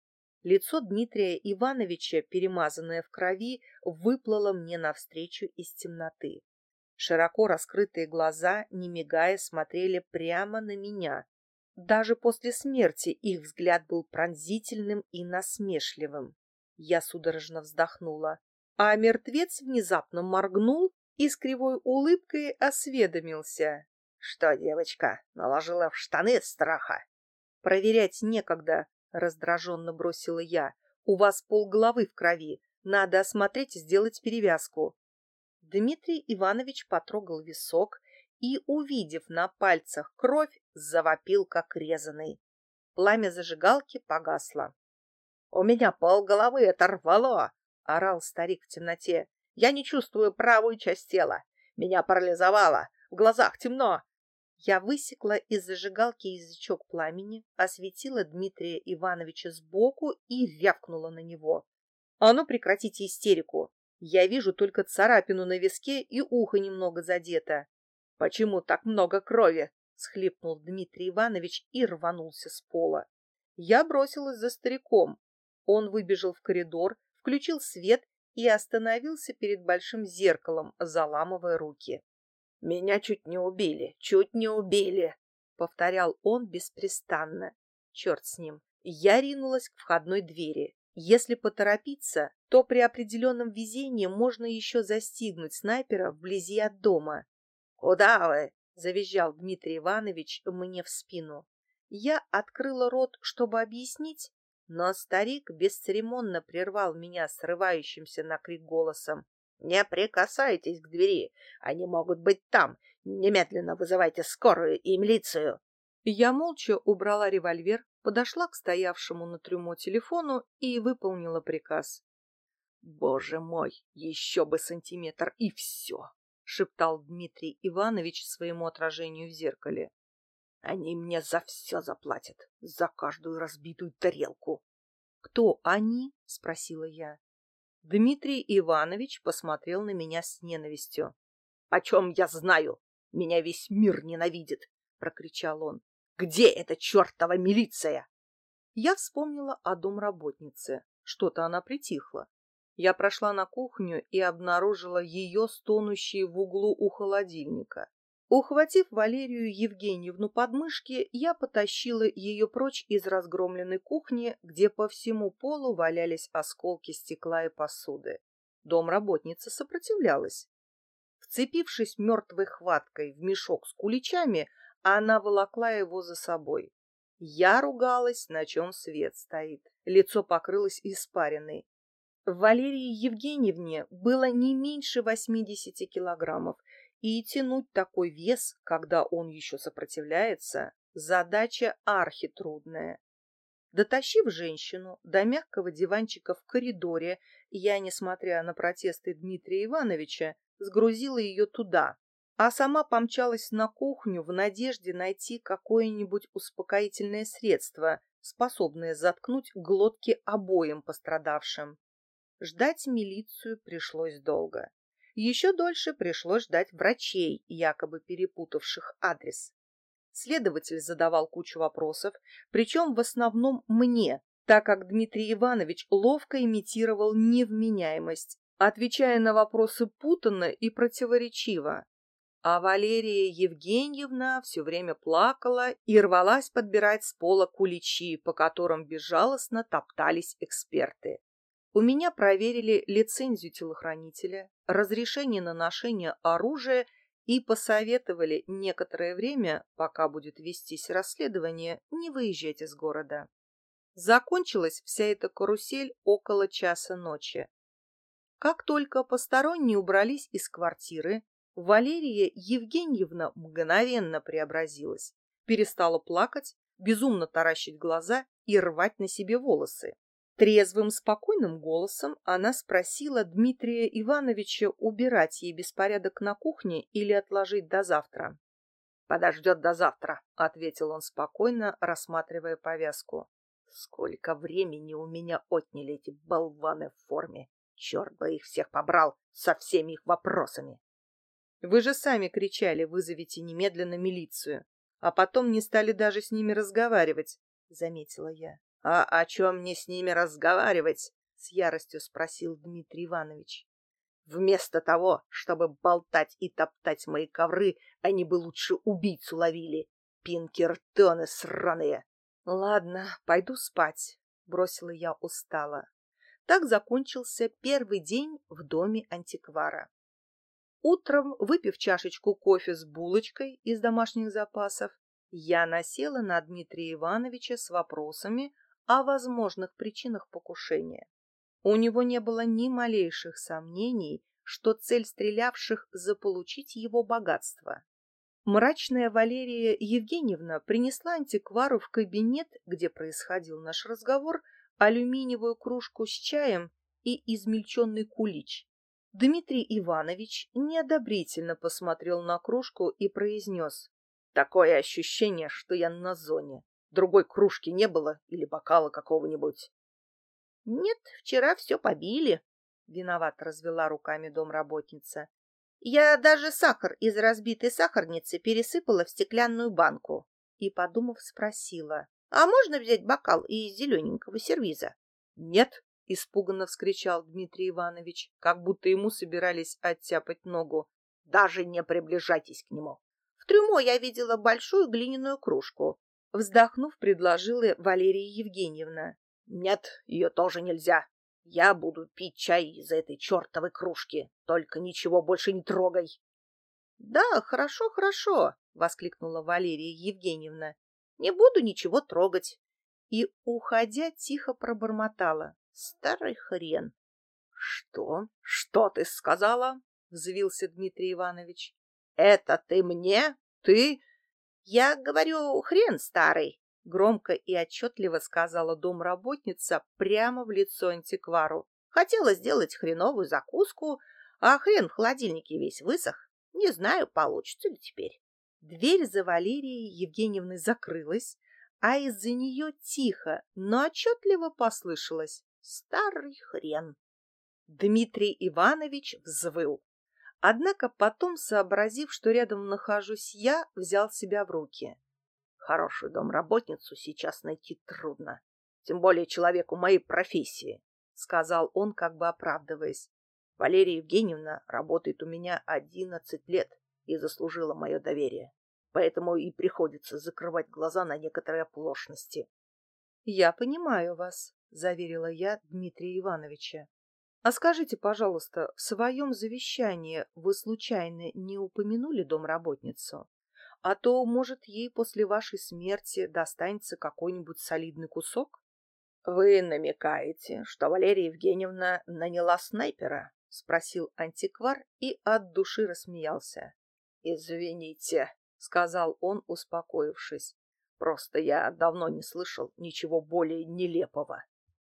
Лицо Дмитрия Ивановича, перемазанное в крови, выплыло мне навстречу из темноты. Широко раскрытые глаза, не мигая, смотрели прямо на меня. Даже после смерти их взгляд был пронзительным и насмешливым. Я судорожно вздохнула, а мертвец внезапно моргнул и с кривой улыбкой осведомился. — Что, девочка, наложила в штаны от страха? — Проверять некогда, — раздраженно бросила я. — У вас полголовы в крови. Надо осмотреть и сделать перевязку. Дмитрий Иванович потрогал висок и, увидев на пальцах кровь, завопил, как резаный. Пламя зажигалки погасло. — У меня полголовы оторвало! — орал старик в темноте. — Я не чувствую правую часть тела. Меня парализовало. В глазах темно. Я высекла из зажигалки язычок пламени, осветила Дмитрия Ивановича сбоку и рявкнула на него. — А ну прекратите истерику! Я вижу только царапину на виске и ухо немного задето. — Почему так много крови? — схлипнул Дмитрий Иванович и рванулся с пола. Я бросилась за стариком. Он выбежал в коридор, включил свет и остановился перед большим зеркалом, заламывая руки. — Меня чуть не убили, чуть не убили, — повторял он беспрестанно. Черт с ним. Я ринулась к входной двери. Если поторопиться, то при определенном везении можно еще застигнуть снайпера вблизи от дома. — Куда вы? — завизжал Дмитрий Иванович мне в спину. Я открыла рот, чтобы объяснить, но старик бесцеремонно прервал меня срывающимся на крик голосом. — Не прикасайтесь к двери, они могут быть там. Немедленно вызывайте скорую и милицию. Я молча убрала револьвер, подошла к стоявшему на трюмо телефону и выполнила приказ. — Боже мой, еще бы сантиметр и все! — шептал Дмитрий Иванович своему отражению в зеркале. — Они мне за все заплатят, за каждую разбитую тарелку. — Кто они? — спросила я. Дмитрий Иванович посмотрел на меня с ненавистью. — Почем я знаю? Меня весь мир ненавидит! — прокричал он. — Где эта чертова милиция? Я вспомнила о домработнице. Что-то она притихла. Я прошла на кухню и обнаружила ее стонущей в углу у холодильника. Ухватив Валерию Евгеньевну под мышки, я потащила ее прочь из разгромленной кухни, где по всему полу валялись осколки стекла и посуды. Домработница сопротивлялась. Вцепившись мертвой хваткой в мешок с куличами, она волокла его за собой. Я ругалась, на чем свет стоит. Лицо покрылось испариной. Валерии Евгеньевне было не меньше 80 килограммов, и тянуть такой вес, когда он еще сопротивляется, задача архитрудная. Дотащив женщину до мягкого диванчика в коридоре, я, несмотря на протесты Дмитрия Ивановича, сгрузила ее туда, а сама помчалась на кухню в надежде найти какое-нибудь успокоительное средство, способное заткнуть глотки обоим пострадавшим. Ждать милицию пришлось долго. Еще дольше пришлось ждать врачей, якобы перепутавших адрес. Следователь задавал кучу вопросов, причем в основном мне, так как Дмитрий Иванович ловко имитировал невменяемость, отвечая на вопросы путанно и противоречиво. А Валерия Евгеньевна все время плакала и рвалась подбирать с пола куличи, по которым безжалостно топтались эксперты. У меня проверили лицензию телохранителя, разрешение на ношение оружия и посоветовали некоторое время, пока будет вестись расследование, не выезжать из города. Закончилась вся эта карусель около часа ночи. Как только посторонние убрались из квартиры, Валерия Евгеньевна мгновенно преобразилась, перестала плакать, безумно таращить глаза и рвать на себе волосы. Трезвым, спокойным голосом она спросила Дмитрия Ивановича убирать ей беспорядок на кухне или отложить до завтра. «Подождет до завтра», — ответил он спокойно, рассматривая повязку. «Сколько времени у меня отняли эти болваны в форме! Черт бы их всех побрал со всеми их вопросами!» «Вы же сами кричали, вызовите немедленно милицию, а потом не стали даже с ними разговаривать», — заметила я. «А о чем мне с ними разговаривать?» — с яростью спросил Дмитрий Иванович. «Вместо того, чтобы болтать и топтать мои ковры, они бы лучше убийцу ловили. Пинкертоны сраные!» «Ладно, пойду спать», — бросила я устало. Так закончился первый день в доме антиквара. Утром, выпив чашечку кофе с булочкой из домашних запасов, я насела на Дмитрия Ивановича с вопросами о возможных причинах покушения. У него не было ни малейших сомнений, что цель стрелявших — заполучить его богатство. Мрачная Валерия Евгеньевна принесла антиквару в кабинет, где происходил наш разговор, алюминиевую кружку с чаем и измельченный кулич. Дмитрий Иванович неодобрительно посмотрел на кружку и произнес: «Такое ощущение, что я на зоне. Другой кружки не было или бокала какого-нибудь». «Нет, вчера все побили», — виновато развела руками домработница. «Я даже сахар из разбитой сахарницы пересыпала в стеклянную банку». И, подумав, спросила: «А можно взять бокал из зелененького сервиза?» «Нет», — испуганно вскричал Дмитрий Иванович, как будто ему собирались оттяпать ногу. «Даже не приближайтесь к нему». «В трюмо я видела большую глиняную кружку», — вздохнув, предложила Валерия Евгеньевна. «Нет, ее тоже нельзя. Я буду пить чай из этой чертовой кружки. Только ничего больше не трогай». «Да, хорошо, хорошо», — воскликнула Валерия Евгеньевна. «Не буду ничего трогать». И, уходя, тихо пробормотала: «Старый хрен». «Что? Что ты сказала?» — взвился Дмитрий Иванович. «Это ты мне? Ты?» «Я говорю, хрен старый», — громко и отчетливо сказала домработница прямо в лицо антиквару. «Хотела сделать хреновую закуску, а хрен в холодильнике весь высох. Не знаю, получится ли теперь». Дверь за Валерией Евгеньевной закрылась, а из-за нее тихо, но отчетливо послышалось: «Старый хрен». Дмитрий Иванович взвыл. Однако потом, сообразив, что рядом нахожусь я, взял себя в руки. «Хорошую домработницу сейчас найти трудно, тем более человеку моей профессии», — сказал он, как бы оправдываясь. «Валерия Евгеньевна работает у меня 11 лет и заслужила мое доверие, поэтому и приходится закрывать глаза на некоторые оплошности». «Я понимаю вас», — заверила я Дмитрия Ивановича. «А скажите, пожалуйста, в своем завещании вы случайно не упомянули домработницу? А то, может, ей после вашей смерти достанется какой-нибудь солидный кусок?» «Вы намекаете, что Валерия Евгеньевна наняла снайпера?» — спросил антиквар и от души рассмеялся. «Извините», — сказал он, успокоившись. «просто я давно не слышал ничего более нелепого».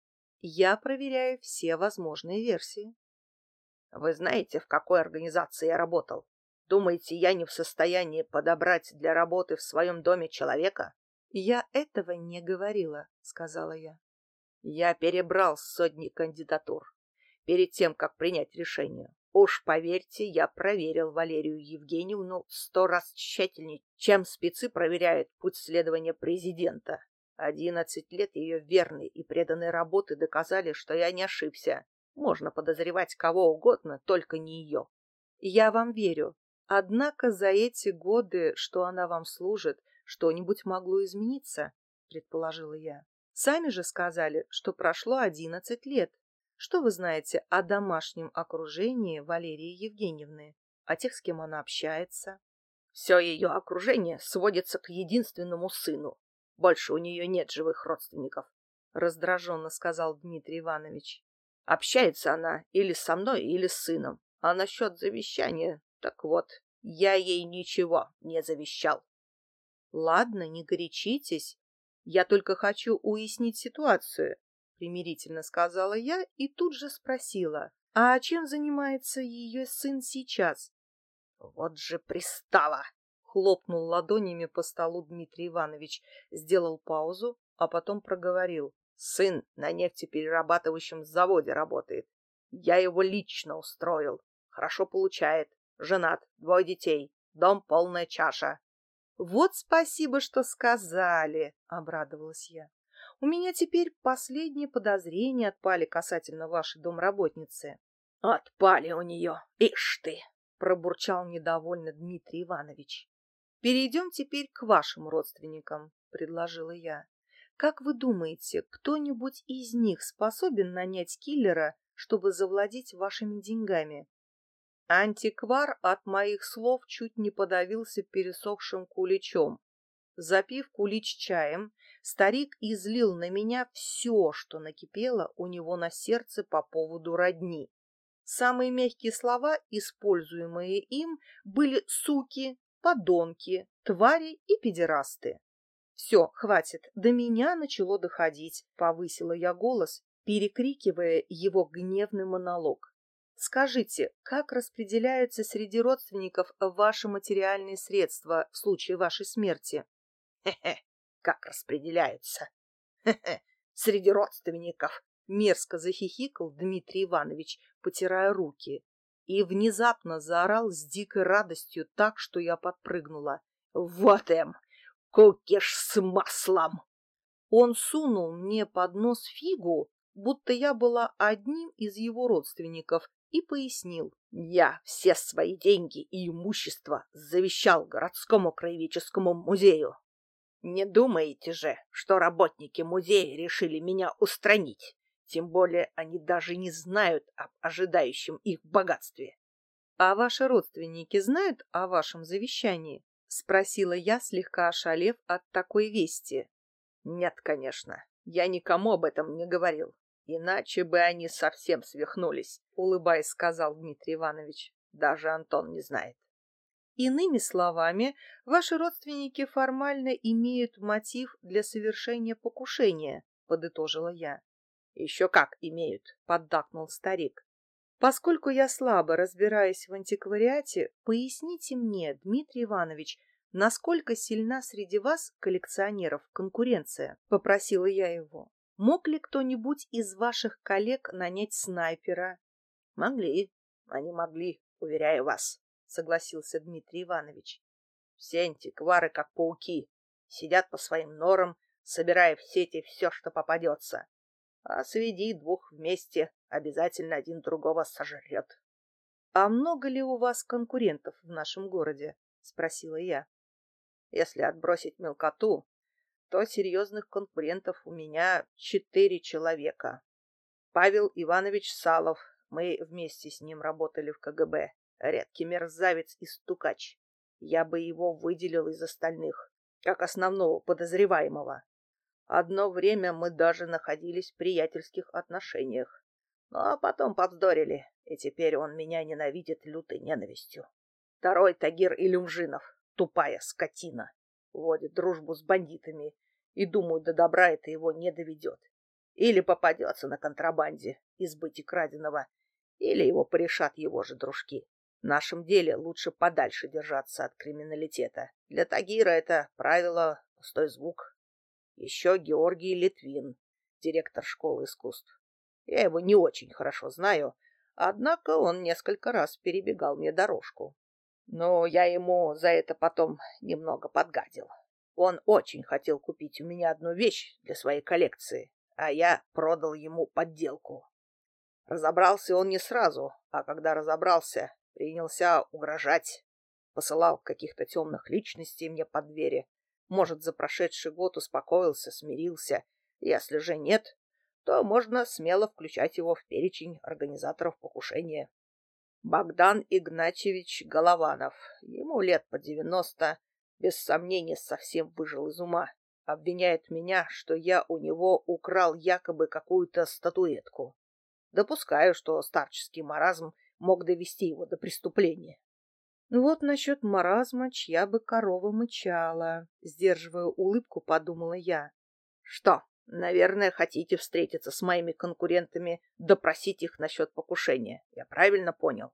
«Я проверяю все возможные версии». «Вы знаете, в какой организации я работал? Думаете, я не в состоянии подобрать для работы в своем доме человека?» «Я этого не говорила», — сказала я. «Я перебрал сотни кандидатур перед тем, как принять решение. Уж поверьте, я проверил Валерию Евгеньевну 100 раз тщательнее, чем спецы проверяют путь следования президента. 11 лет ее верной и преданной работы доказали, что я не ошибся. Можно подозревать кого угодно, только не ее». «Я вам верю. Однако за эти годы, что она вам служит, что-нибудь могло измениться, предположила я. Сами же сказали, что прошло 11 лет. Что вы знаете о домашнем окружении Валерии Евгеньевны, о тех, с кем она общается? Все ее окружение сводится к единственному сыну. Больше у нее нет живых родственников, Раздраженно сказал Дмитрий Иванович. общается она или со мной, или с сыном. А насчет завещания, так вот, я ей ничего не завещал. Ладно, не горячитесь. Я только хочу уяснить ситуацию, примирительно сказала я и тут же спросила, а чем занимается ее сын сейчас? Вот же пристала! Хлопнул ладонями по столу Дмитрий Иванович, сделал паузу, а потом проговорил. Сын на нефтеперерабатывающем заводе работает. Я его лично устроил. Хорошо получает. Женат, 2 детей. Дом полная чаша. Вот спасибо, что сказали, обрадовалась я. У меня теперь последние подозрения отпали касательно вашей домработницы. Отпали у нее. Ишь ты! Пробурчал недовольно Дмитрий Иванович. Перейдем теперь к вашим родственникам, предложила я. Как вы думаете, кто-нибудь из них способен нанять киллера, чтобы завладеть вашими деньгами? Антиквар от моих слов чуть не подавился пересохшим куличом. Запив кулич чаем, старик излил на меня все, что накипело у него на сердце по поводу родни. Самые мягкие слова, используемые им, были суки, подонки, твари и педерасты. Все, хватит, до меня начало доходить, повысила я голос, перекрикивая его гневный монолог. Скажите, как распределяются среди родственников ваши материальные средства в случае вашей смерти? Хе-хе, как распределяются? Хе-хе, среди родственников. Мерзко захихикал Дмитрий Иванович, потирая руки, и внезапно заорал с дикой радостью так, что я подпрыгнула. Вот им, кукиш с маслом! Он сунул мне под нос фигу, будто я была одним из его родственников, и пояснил. Я все свои деньги и имущество завещал городскому краеведческому музею. Не думаете же, что работники музея решили меня устранить? Тем более они даже не знают об ожидающем их богатстве. — А ваши родственники знают о вашем завещании? — спросила я, слегка ошалев от такой вести. — Нет, конечно, я никому об этом не говорил. Иначе бы они совсем свихнулись, — улыбаясь, сказал Дмитрий Иванович. Даже Антон не знает. Иными словами, ваши родственники формально имеют мотив для совершения покушения, подытожила я. Еще как имеют, поддакнул старик. Поскольку я слабо разбираюсь в антиквариате, поясните мне, Дмитрий Иванович, насколько сильна среди вас, коллекционеров, конкуренция, попросила я его. Мог ли кто-нибудь из ваших коллег нанять снайпера? Могли, они могли, уверяю вас, согласился Дмитрий Иванович. Все антиквары, как пауки, сидят по своим норам, собирая в сети все, что попадется. А сведи 2 вместе, обязательно один другого сожрет. — А много ли у вас конкурентов в нашем городе? — спросила я. — Если отбросить мелкоту, то серьезных конкурентов у меня 4 человека. Павел Иванович Салов, мы вместе с ним работали в КГБ, редкий мерзавец и стукач. Я бы его выделил из остальных, как основного подозреваемого. Одно время мы даже находились в приятельских отношениях. Ну, а потом повздорили, и теперь он меня ненавидит лютой ненавистью. Второй Тагир Илюмжинов, тупая скотина, водит дружбу с бандитами, и, думаю, до добра это его не доведет. Или попадется на контрабанде избытие краденого, или его порешат его же дружки. В нашем деле лучше подальше держаться от криминалитета. Для Тагира это правило пустой звук. Еще Георгий Литвин, директор школы искусств. Я его не очень хорошо знаю, однако он несколько раз перебегал мне дорожку. Но я ему за это потом немного подгадил. Он очень хотел купить у меня одну вещь для своей коллекции, а я продал ему подделку. Разобрался он не сразу, а когда разобрался, принялся угрожать. посылал каких-то темных личностей мне под двери. Может, за прошедший год успокоился, смирился. Если же нет, то можно смело включать его в перечень организаторов покушения. Богдан Игнатьевич Голованов. Ему лет по 90, без сомнения, совсем выжил из ума. Обвиняет меня, что я у него украл якобы какую-то статуэтку. Допускаю, что старческий маразм мог довести его до преступления. Вот насчет маразма, чья бы корова мычала, сдерживая улыбку, подумала я. Что, наверное, хотите встретиться с моими конкурентами, допросить их насчет покушения. Я правильно понял?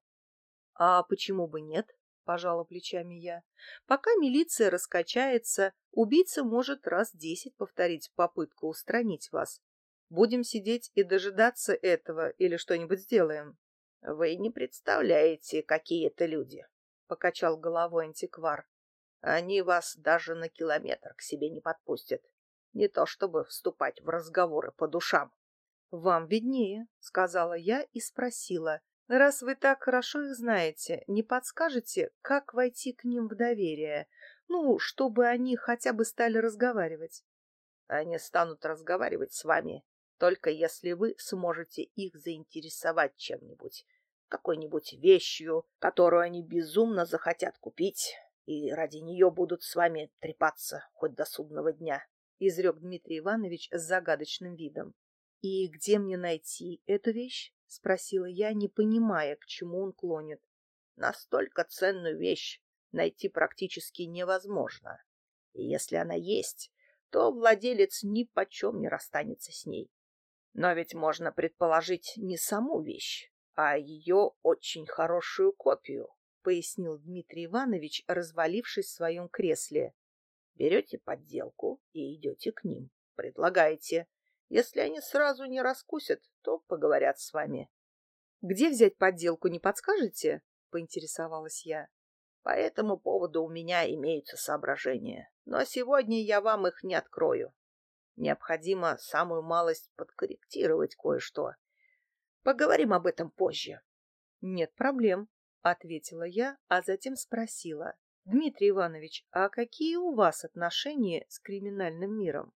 А почему бы нет? Пожала плечами я. Пока милиция раскачается, убийца может раз 10 повторить попытку устранить вас. Будем сидеть и дожидаться этого или что-нибудь сделаем? Вы не представляете, какие это люди, покачал головой антиквар. Они вас даже на километр к себе не подпустят. Не то чтобы вступать в разговоры по душам. Вам виднее, сказала я и спросила. Раз вы так хорошо их знаете, не подскажете, как войти к ним в доверие? Ну, чтобы они хотя бы стали разговаривать. Они станут разговаривать с вами, только если вы сможете их заинтересовать чем-нибудь, какой-нибудь вещью, которую они безумно захотят купить, и ради нее будут с вами трепаться хоть до судного дня, — изрек Дмитрий Иванович с загадочным видом. — И где мне найти эту вещь? — спросила я, не понимая, к чему он клонит. — Настолько ценную вещь найти практически невозможно. И если она есть, то владелец ни почем не расстанется с ней. Но ведь можно предположить не саму вещь, а ее очень хорошую копию, пояснил Дмитрий Иванович, развалившись в своем кресле. Берете подделку и идете к ним. Предлагаете. Если они сразу не раскусят, то поговорят с вами. — Где взять подделку, не подскажете? — поинтересовалась я. — По этому поводу у меня имеются соображения, но сегодня я вам их не открою. Необходимо самую малость подкорректировать кое-что. Поговорим об этом позже. — Нет проблем, — ответила я, а затем спросила. — Дмитрий Иванович, а какие у вас отношения с криминальным миром?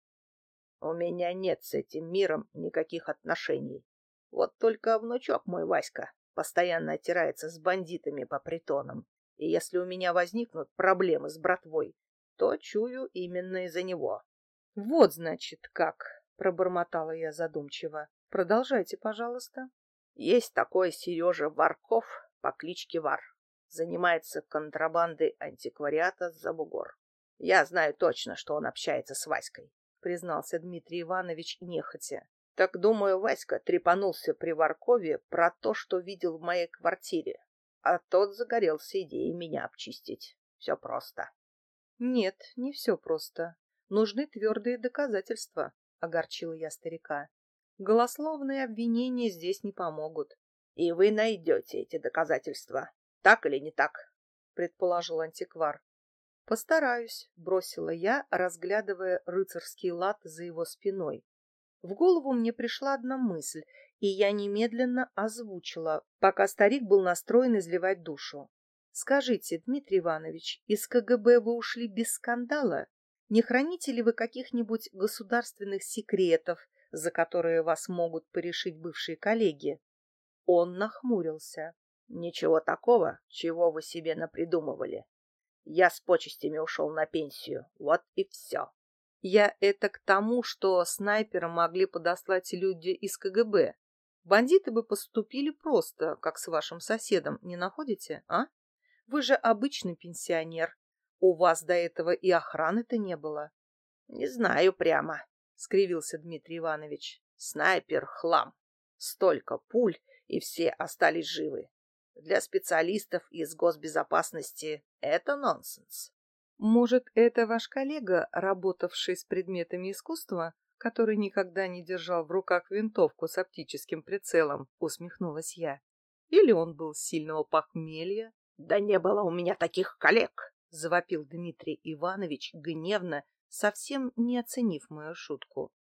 — У меня нет с этим миром никаких отношений. Вот только внучок мой Васька постоянно оттирается с бандитами по притонам, и если у меня возникнут проблемы с братвой, то чую именно из-за него. — Вот, значит, как, — пробормотала я задумчиво. — Продолжайте, пожалуйста. Есть такой Сережа Варков по кличке Вар. Занимается контрабандой антиквариата за бугор. Я знаю точно, что он общается с Васькой, признался Дмитрий Иванович нехотя. Так, думаю, Васька трепанулся при Варкове про то, что видел в моей квартире, а тот загорелся идеей меня обчистить. Все просто. Нет, не все просто. Нужны твердые доказательства, огорчила я старика. Голословные обвинения здесь не помогут. И вы найдете эти доказательства. Так или не так? Предположил антиквар. Постараюсь, бросила я, разглядывая рыцарский лад за его спиной. В голову мне пришла одна мысль, и я немедленно озвучила, пока старик был настроен изливать душу. Скажите, Дмитрий Иванович, из КГБ вы ушли без скандала? Не храните ли вы каких-нибудь государственных секретов, за которые вас могут порешить бывшие коллеги? Он нахмурился. Ничего такого, чего вы себе напридумывали. Я с почестями ушел на пенсию. Вот и все. Я это к тому, что снайпера могли подослать люди из КГБ. Бандиты бы поступили просто, как с вашим соседом, не находите, а? Вы же обычный пенсионер. У вас до этого и охраны-то не было. — Не знаю прямо, — скривился Дмитрий Иванович. — Снайпер — хлам. Столько пуль, и все остались живы. Для специалистов из госбезопасности это нонсенс. Может, это ваш коллега, работавший с предметами искусства, который никогда не держал в руках винтовку с оптическим прицелом, усмехнулась я. Или он был сильного похмелья? Да не было у меня таких коллег, завопил Дмитрий Иванович гневно, совсем не оценив мою шутку.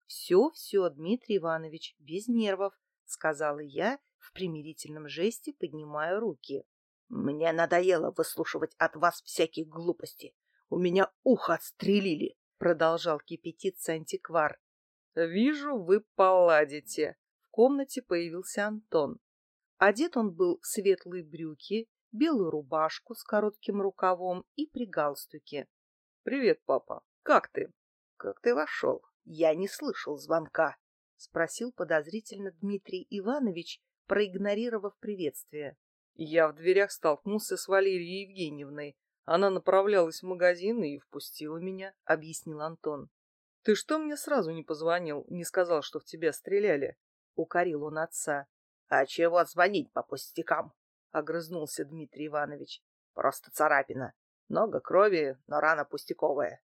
Все, Дмитрий Иванович, без нервов, сказала я в примирительном жесте, поднимая руки. Мне надоело выслушивать от вас всякие глупости. У меня ухо отстрелили, продолжал кипятиться антиквар. Вижу, вы поладите. В комнате появился Антон. Одет он был в светлые брюки, белую рубашку с коротким рукавом и при галстуке. Привет, папа. Как ты? Как ты вошел? Я не слышал звонка, спросил подозрительно Дмитрий Иванович, проигнорировав приветствие. Я в дверях столкнулся с Валерией Евгеньевной. Она направлялась в магазин и впустила меня, объяснил Антон. Ты что мне сразу не позвонил, не сказал, что в тебя стреляли? Укорил он отца. А чего звонить по пустякам? Огрызнулся Дмитрий Иванович. Просто царапина. Много крови, но рана пустяковая.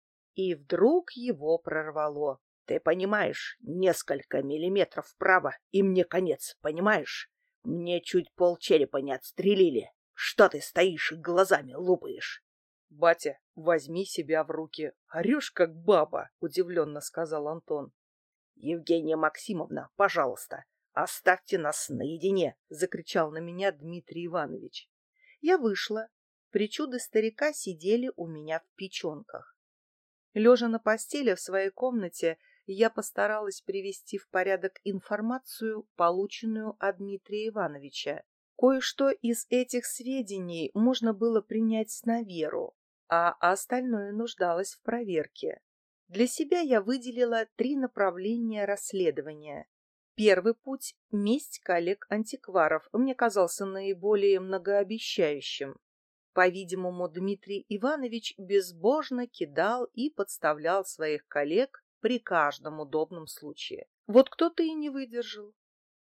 И вдруг его прорвало. Ты понимаешь, несколько миллиметров вправо, и мне конец, понимаешь? Мне чуть полчерепа не отстрелили. Что ты стоишь и глазами лупаешь? Батя, возьми себя в руки. Орешь, как баба, удивленно сказал Антон. Евгения Максимовна, пожалуйста, оставьте нас наедине, закричал на меня Дмитрий Иванович. Я вышла. Причуды старика сидели у меня в печенках. Лежа на постели в своей комнате, я постаралась привести в порядок информацию, полученную от Дмитрия Ивановича. Кое-что из этих сведений можно было принять на веру, а остальное нуждалось в проверке. Для себя я выделила 3 направления расследования. Первый путь – месть коллег-антикваров, мне казался наиболее многообещающим. По-видимому, Дмитрий Иванович безбожно кидал и подставлял своих коллег при каждом удобном случае. Вот кто-то и не выдержал.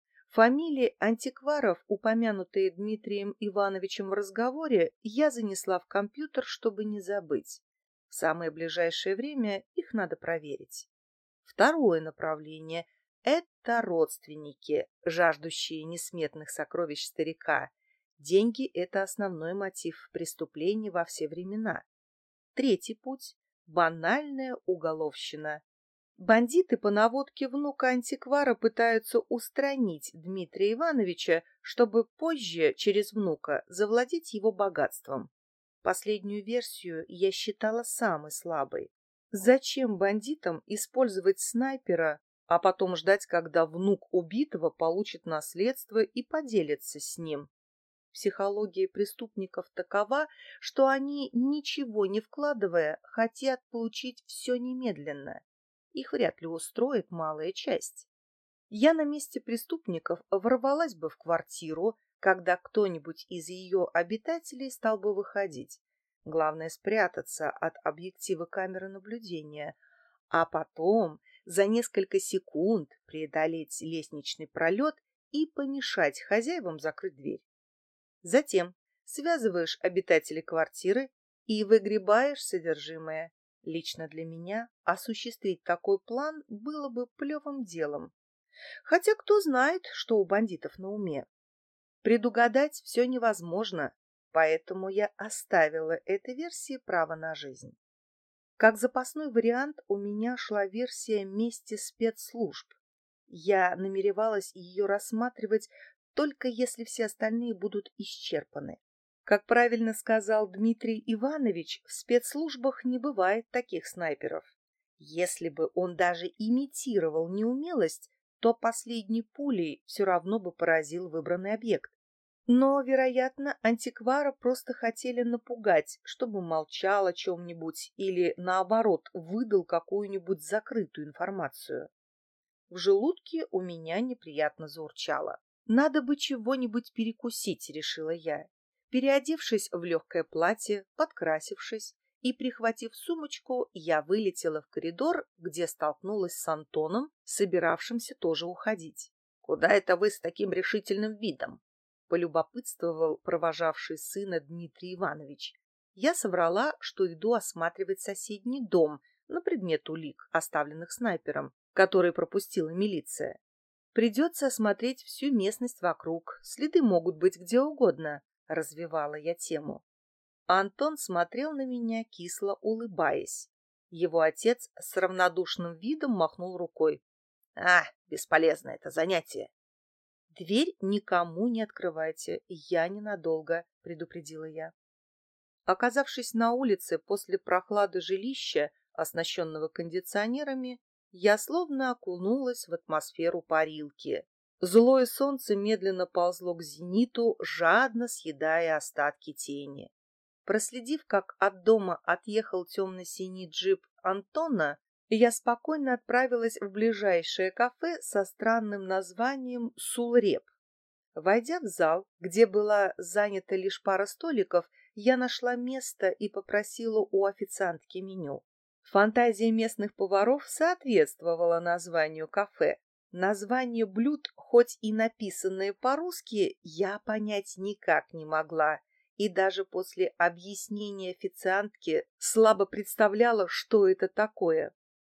Фамилии антикваров, упомянутые Дмитрием Ивановичем в разговоре, я занесла в компьютер, чтобы не забыть. В самое ближайшее время их надо проверить. Второе направление – это родственники, жаждущие несметных сокровищ старика. Деньги – это основной мотив преступлений во все времена. Третий путь – банальная уголовщина. Бандиты по наводке внука антиквара пытаются устранить Дмитрия Ивановича, чтобы позже, через внука, завладеть его богатством. Последнюю версию я считала самой слабой. Зачем бандитам использовать снайпера, а потом ждать, когда внук убитого получит наследство и поделится с ним? Психология преступников такова, что они, ничего не вкладывая, хотят получить все немедленно. Их вряд ли устроит малая часть. Я на месте преступников ворвалась бы в квартиру, когда кто-нибудь из ее обитателей стал бы выходить. Главное спрятаться от объектива камеры наблюдения, а потом за несколько секунд преодолеть лестничный пролет и помешать хозяевам закрыть дверь. Затем связываешь обитателей квартиры и выгребаешь содержимое. Лично для меня осуществить такой план было бы плевым делом. Хотя кто знает, что у бандитов на уме. Предугадать все невозможно, поэтому я оставила этой версии право на жизнь. Как запасной вариант у меня шла версия мести спецслужб. Я намеревалась ее рассматривать только если все остальные будут исчерпаны. Как правильно сказал Дмитрий Иванович, в спецслужбах не бывает таких снайперов. Если бы он даже имитировал неумелость, то последней пулей все равно бы поразил выбранный объект. Но, вероятно, антиквара просто хотели напугать, чтобы молчал о чем-нибудь или, наоборот, выдал какую-нибудь закрытую информацию. В желудке у меня неприятно заурчало. Надо бы чего-нибудь перекусить, решила я. Переодевшись в легкое платье, подкрасившись и прихватив сумочку, я вылетела в коридор, где столкнулась с Антоном, собиравшимся тоже уходить. «Куда это вы с таким решительным видом?» — полюбопытствовал провожавший сына Дмитрий Иванович. Я соврала, что иду осматривать соседний дом на предмет улик, оставленных снайпером, который пропустила милиция. Придется осмотреть всю местность вокруг, следы могут быть где угодно, развивала я тему. Антон смотрел на меня, кисло улыбаясь. Его отец с равнодушным видом махнул рукой. Бесполезно это занятие. Дверь никому не открывайте, я ненадолго, предупредила я. Оказавшись на улице после прохлады жилища, оснащенного кондиционерами, я словно окунулась в атмосферу парилки. Злое солнце медленно ползло к зениту, жадно съедая остатки тени. Проследив, как от дома отъехал темно-синий джип Антона, я спокойно отправилась в ближайшее кафе со странным названием «Сулреп». Войдя в зал, где была занята лишь пара столиков, я нашла место и попросила у официантки меню. Фантазия местных поваров соответствовала названию кафе. Название блюд, хоть и написанные по-русски, я понять никак не могла, и даже после объяснения официантки слабо представляла, что это такое.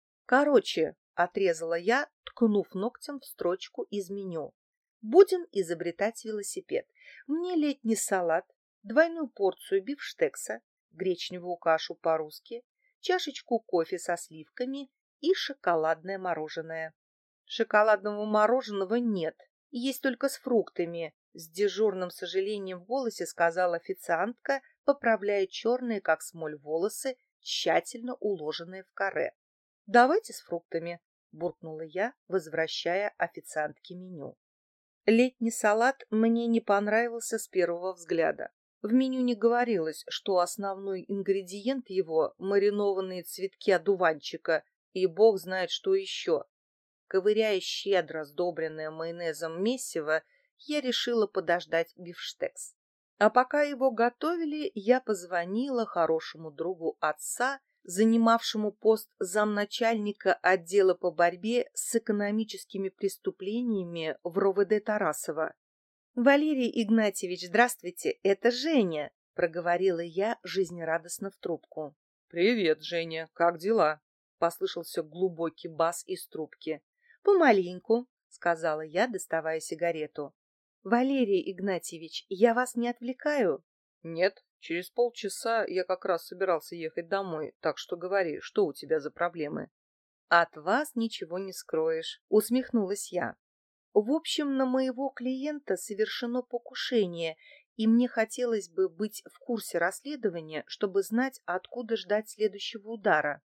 Короче, отрезала я, ткнув ногтем в строчку из меню. Будем изобретать велосипед. Мне летний салат, двойную порцию бифштекса, гречневую кашу по-русски, чашечку кофе со сливками и шоколадное мороженое. Шоколадного мороженого нет, есть только с фруктами, с дежурным сожалением в голосе сказала официантка, поправляя черные, как смоль, волосы, тщательно уложенные в каре. «Давайте с фруктами», — буркнула я, возвращая официантке меню. Летний салат мне не понравился с первого взгляда. В меню не говорилось, что основной ингредиент его — маринованные цветки одуванчика и бог знает что еще. Ковыряя щедро сдобренное майонезом месиво, я решила подождать бифштекс. А пока его готовили, я позвонила хорошему другу отца, занимавшему пост замначальника отдела по борьбе с экономическими преступлениями в РОВД Тарасова. «Валерий Игнатьевич, здравствуйте, это Женя», — проговорила я жизнерадостно в трубку. «Привет, Женя, как дела?» — послышался глубокий бас из трубки. «Помаленьку», — сказала я, доставая сигарету. «Валерий Игнатьевич, я вас не отвлекаю?» «Нет, через полчаса я как раз собирался ехать домой, так что говори, что у тебя за проблемы?» «От вас ничего не скроешь», — усмехнулась я. «В общем, на моего клиента совершено покушение, и мне хотелось бы быть в курсе расследования, чтобы знать, откуда ждать следующего удара».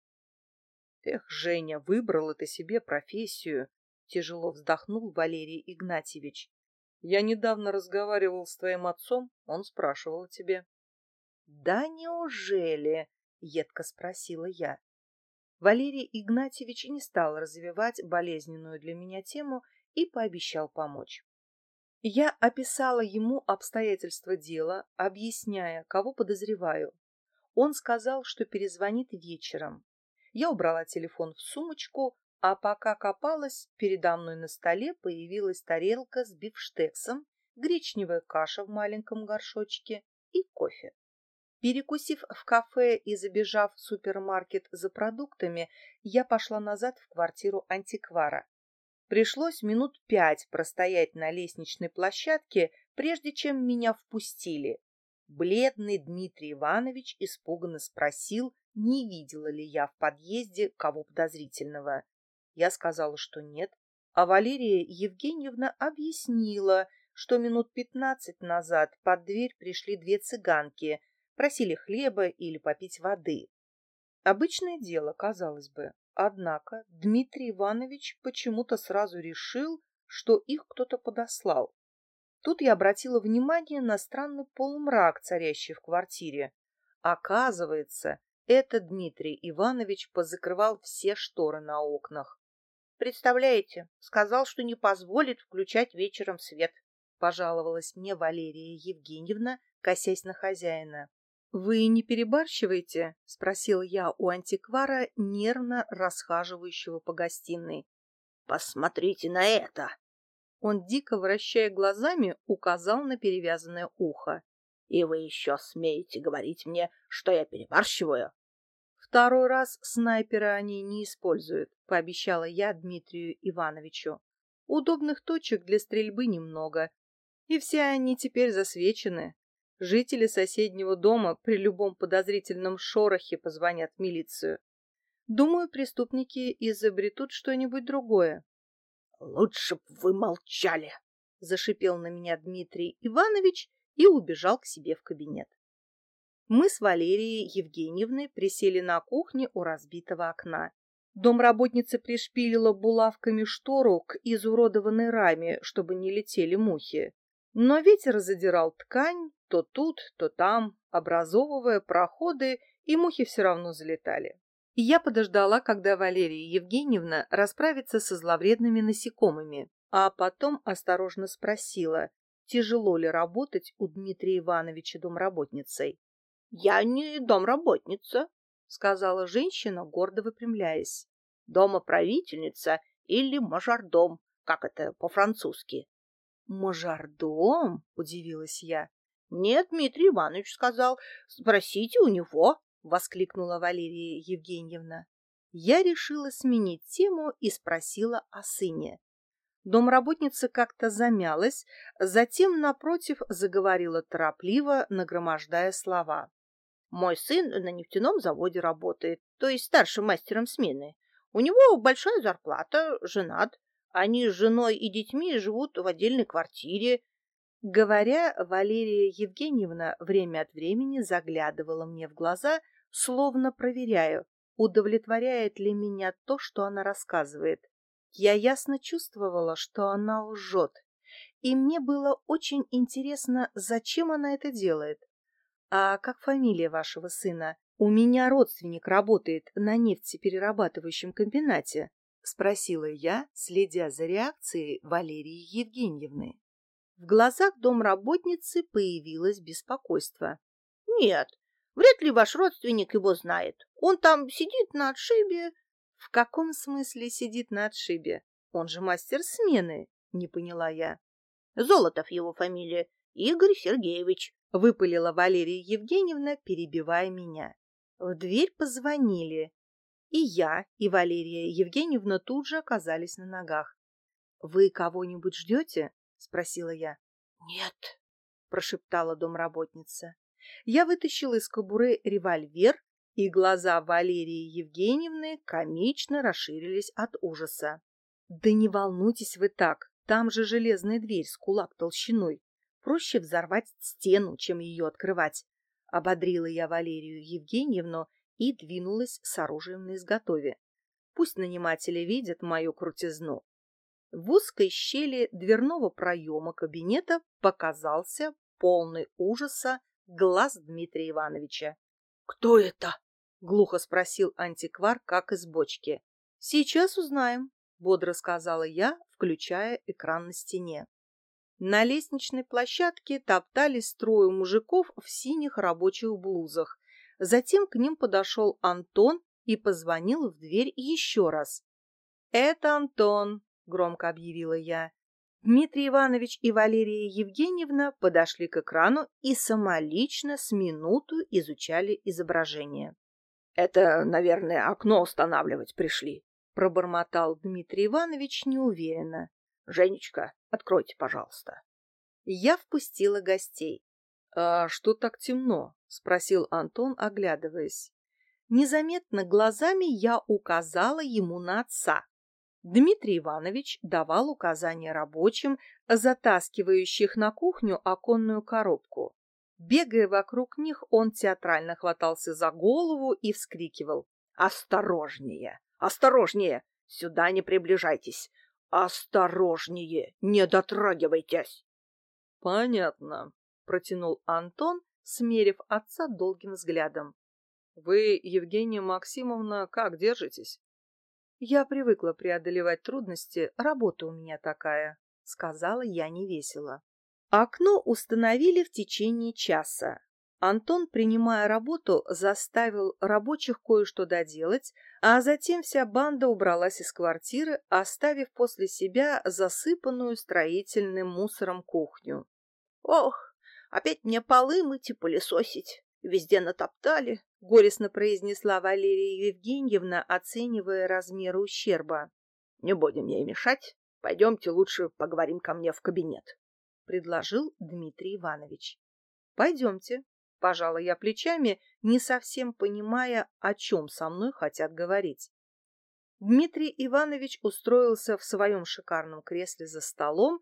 «Эх, Женя, выбрала ты себе профессию», — тяжело вздохнул Валерий Игнатьевич. «Я недавно разговаривал с твоим отцом, он спрашивал о тебе». «Да неужели?» — едко спросила я. Валерий Игнатьевич не стал развивать болезненную для меня тему и пообещал помочь. Я описала ему обстоятельства дела, объясняя, кого подозреваю. Он сказал, что перезвонит вечером. Я убрала телефон в сумочку, а пока копалась, передо мной на столе появилась тарелка с бифштексом, гречневая каша в маленьком горшочке и кофе. Перекусив в кафе и забежав в супермаркет за продуктами, я пошла назад в квартиру антиквара. Пришлось минут 5 простоять на лестничной площадке, прежде чем меня впустили. Бледный Дмитрий Иванович испуганно спросил, не видела ли я в подъезде кого подозрительного. Я сказала, что нет, а Валерия Евгеньевна объяснила, что минут 15 назад под дверь пришли две цыганки, просили хлеба или попить воды. Обычное дело, казалось бы. Однако Дмитрий Иванович почему-то сразу решил, что их кто-то подослал. Тут я обратила внимание на странный полумрак, царящий в квартире. Оказывается, этот Дмитрий Иванович позакрывал все шторы на окнах. «Представляете, сказал, что не позволит включать вечером свет», — пожаловалась мне Валерия Евгеньевна, косясь на хозяина. «Вы не перебарщиваете?» — спросил я у антиквара, нервно расхаживающего по гостиной. «Посмотрите на это!» Он, дико вращая глазами, указал на перевязанное ухо. «И вы еще смеете говорить мне, что я перебарщиваю?» «Второй раз снайпера они не используют», — пообещала я Дмитрию Ивановичу. «Удобных точек для стрельбы немного, и все они теперь засвечены. Жители соседнего дома при любом подозрительном шорохе позвонят в милицию. Думаю, преступники изобретут что-нибудь другое». «Лучше б вы молчали!» Зашипел на меня Дмитрий Иванович и убежал к себе в кабинет. Мы с Валерией Евгеньевной присели на кухне у разбитого окна. Домработница пришпилила булавками штору к изуродованной раме, чтобы не летели мухи. Но ветер задирал ткань то тут, то там, образовывая проходы, и мухи все равно залетали. И я подождала, когда Валерия Евгеньевна расправится со зловредными насекомыми, а потом осторожно спросила, тяжело ли работать у Дмитрия Ивановича домработницей. — Я не домработница, — сказала женщина, гордо выпрямляясь. — Домоправительница или мажордом, как это по-французски. — Мажордом? — удивилась я. — Нет, Дмитрий Иванович сказал, спросите у него, — воскликнула Валерия Евгеньевна. Я решила сменить тему и спросила о сыне. Домработница как-то замялась, затем, напротив, заговорила торопливо, нагромождая слова. Мой сын на нефтяном заводе работает, то есть старшим мастером смены. У него большая зарплата, женат. Они с женой и детьми живут в отдельной квартире. Говоря, Валерия Евгеньевна время от времени заглядывала мне в глаза, словно проверяя, удовлетворяет ли меня то, что она рассказывает. Я ясно чувствовала, что она лжет, и мне было очень интересно, зачем она это делает. «А как фамилия вашего сына? У меня родственник работает на нефтеперерабатывающем комбинате», — спросила я, следя за реакцией Валерии Евгеньевны. В глазах домработницы появилось беспокойство. «Нет, вряд ли ваш родственник его знает. Он там сидит на отшибе». «В каком смысле сидит на отшибе? Он же мастер смены», — не поняла я. «Золотов его фамилия, Игорь Сергеевич», — выпалила Валерия Евгеньевна, перебивая меня. В дверь позвонили, и я, и Валерия Евгеньевна тут же оказались на ногах. — Вы кого-нибудь ждете? — спросила я. — Нет, — прошептала домработница. Я вытащила из кобуры револьвер, и глаза Валерии Евгеньевны комично расширились от ужаса. — Да не волнуйтесь вы так, там же железная дверь с кулак толщиной. Проще взорвать стену, чем ее открывать. Ободрила я Валерию Евгеньевну и двинулась с оружием наизготове. Пусть наниматели видят мою крутизну. В узкой щели дверного проема кабинета показался полный ужаса глаз Дмитрия Ивановича. — Кто это? — глухо спросил антиквар, как из бочки. — Сейчас узнаем, — бодро сказала я, включая экран на стене. На лестничной площадке топтались трое мужиков в синих рабочих блузах. Затем к ним подошел Антон и позвонил в дверь еще раз. — Это Антон, — громко объявила я. Дмитрий Иванович и Валерия Евгеньевна подошли к экрану и самолично с минуту изучали изображение. — Это, наверное, окно устанавливать пришли, — пробормотал Дмитрий Иванович неуверенно. — Женечка, откройте, пожалуйста. Я впустила гостей. — А что так темно? — спросил Антон, оглядываясь. Незаметно глазами я указала ему на отца. Дмитрий Иванович давал указания рабочим, затаскивающих на кухню оконную коробку. Бегая вокруг них, он театрально хватался за голову и вскрикивал. — Осторожнее! Осторожнее! Сюда не приближайтесь! Осторожнее! Не дотрагивайтесь! — Понятно, — протянул Антон, смерив отца долгим взглядом. — Вы, Евгения Максимовна, как держитесь? — Я привыкла преодолевать трудности, работа у меня такая, — сказала я невесело. Окно установили в течение часа. Антон, принимая работу, заставил рабочих кое-что доделать, а затем вся банда убралась из квартиры, оставив после себя засыпанную строительным мусором кухню. — Ох, опять мне полы мыть и пылесосить. Везде натоптали, — горестно произнесла Валерия Евгеньевна, оценивая размеры ущерба. — Не будем ей мешать. Пойдемте лучше поговорим ко мне в кабинет, — предложил Дмитрий Иванович. — Пойдемте, — пожала я плечами, не совсем понимая, о чем со мной хотят говорить. Дмитрий Иванович устроился в своем шикарном кресле за столом,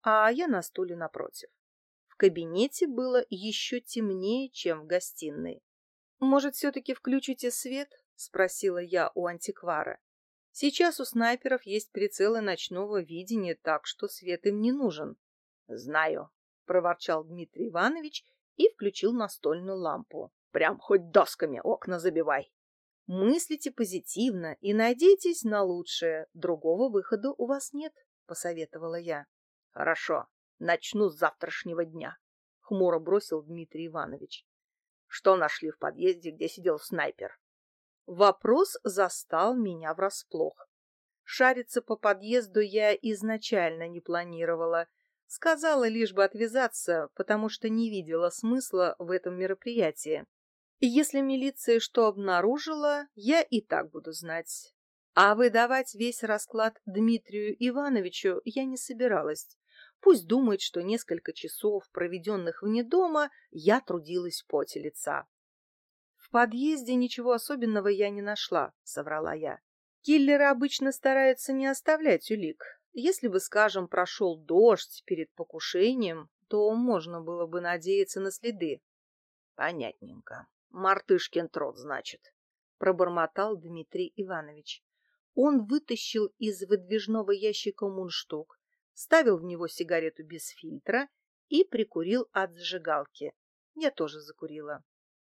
а я на стуле напротив. В кабинете было еще темнее, чем в гостиной. «Может, все-таки включите свет?» — спросила я у антиквара. «Сейчас у снайперов есть прицелы ночного видения, так что свет им не нужен». Знаю, Проворчал Дмитрий Иванович и включил настольную лампу. прям хоть досками окна забивай. «Мыслите позитивно и надейтесь на лучшее. Другого выхода у вас нет», — посоветовала я. Хорошо, начну с завтрашнего дня, хмуро бросил Дмитрий Иванович. Что нашли в подъезде, где сидел снайпер? Вопрос застал меня врасплох. Шариться по подъезду я изначально не планировала. Сказала лишь бы отвязаться, потому что не видела смысла в этом мероприятии. И если милиция что обнаружила, я и так буду знать. А выдавать весь расклад Дмитрию Ивановичу я не собиралась. Пусть думает, что несколько часов, проведенных вне дома, я трудилась в поте лица. «В подъезде ничего особенного я не нашла», — соврала я. «Киллеры обычно стараются не оставлять улик. Если бы, скажем, прошел дождь перед покушением, то можно было бы надеяться на следы». Понятненько. Мартышкин труд, значит, Пробормотал Дмитрий Иванович. Он вытащил из выдвижного ящика мундштук, вставил в него сигарету без фильтра и прикурил от зажигалки. Я тоже закурила.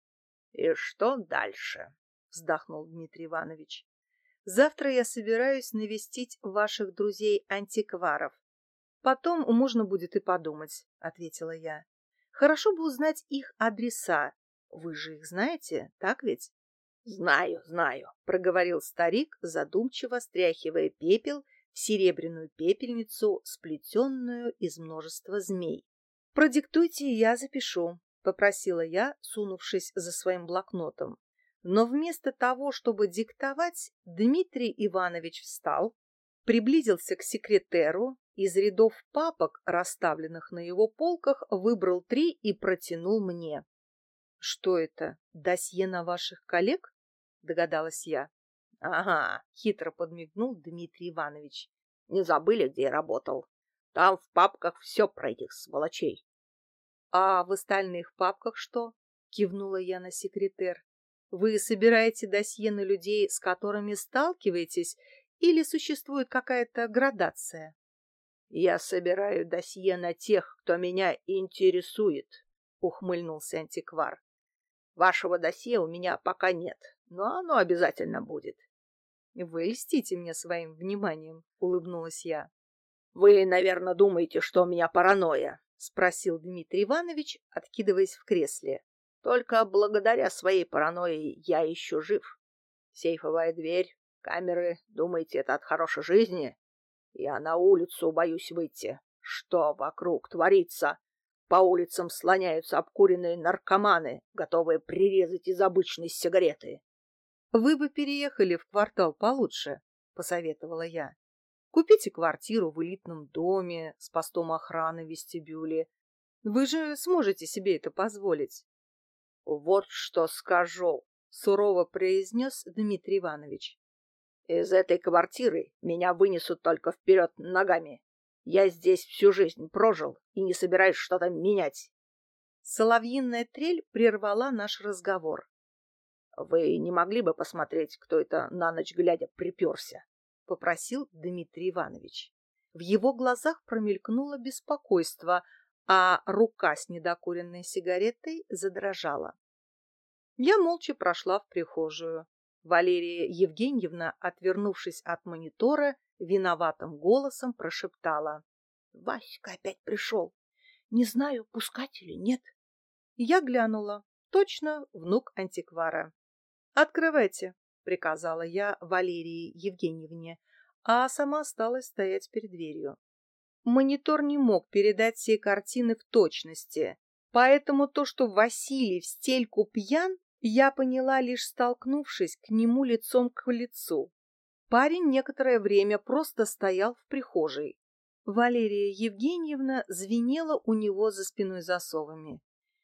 И что дальше? Вздохнул Дмитрий Иванович. Завтра я собираюсь навестить ваших друзей-антикваров. Потом можно будет и подумать, ответила я. Хорошо бы узнать их адреса. Вы же их знаете, так ведь? Знаю, Проговорил старик, задумчиво стряхивая пепел в серебряную пепельницу, сплетенную из множества змей. Продиктуйте, и я запишу, попросила я, сунувшись за своим блокнотом. Но вместо того, чтобы диктовать, Дмитрий Иванович встал, приблизился к секретеру, из рядов папок, расставленных на его полках, выбрал 3 и протянул мне. «Что это, досье на ваших коллег?» — догадалась я. Ага, Хитро подмигнул Дмитрий Иванович. не забыли, где я работал? Там в папках все про этих сволочей. «А в остальных папках что?» — кивнула я на секретер. «Вы собираете досье на людей, с которыми сталкиваетесь, или существует какая-то градация?» Я собираю досье на тех, кто меня интересует, ухмыльнулся антиквар. Вашего досье у меня пока нет, но оно обязательно будет. «Вы льстите мне своим вниманием», — улыбнулась я. Вы, наверное, думаете, что у меня паранойя, — спросил Дмитрий Иванович, откидываясь в кресле. Только благодаря своей паранойи я еще жив. Сейфовая дверь, камеры, думаете, это от хорошей жизни? Я на улицу боюсь выйти. Что вокруг творится? По улицам слоняются обкуренные наркоманы, готовые прирезать из обычной сигареты. «Вы бы переехали в квартал получше», — посоветовала я. «Купите квартиру в элитном доме с постом охраны в вестибюле. Вы же сможете себе это позволить». Вот что скажу, Сурово произнес Дмитрий Иванович. из этой квартиры меня вынесут только вперед ногами. Я здесь всю жизнь прожил и не собираюсь что-то менять. Соловьиная трель прервала наш разговор. Вы не могли бы посмотреть, кто это на ночь глядя приперся? — попросил Дмитрий Иванович. В его глазах промелькнуло беспокойство, а рука с недокуренной сигаретой задрожала. Я молча прошла в прихожую. Валерия Евгеньевна, отвернувшись от монитора, виноватым голосом прошептала: «Васька опять пришел. Не знаю, пускать или нет». Я глянула. Точно внук антиквара. «Открывайте», — приказала я Валерии Евгеньевне, а сама осталась стоять перед дверью. Монитор не мог передать все картины в точности, поэтому то, что Василий в стельку пьян, я поняла, лишь столкнувшись к нему лицом к лицу. Парень некоторое время просто стоял в прихожей. Валерия Евгеньевна звенела у него за спиной засовами.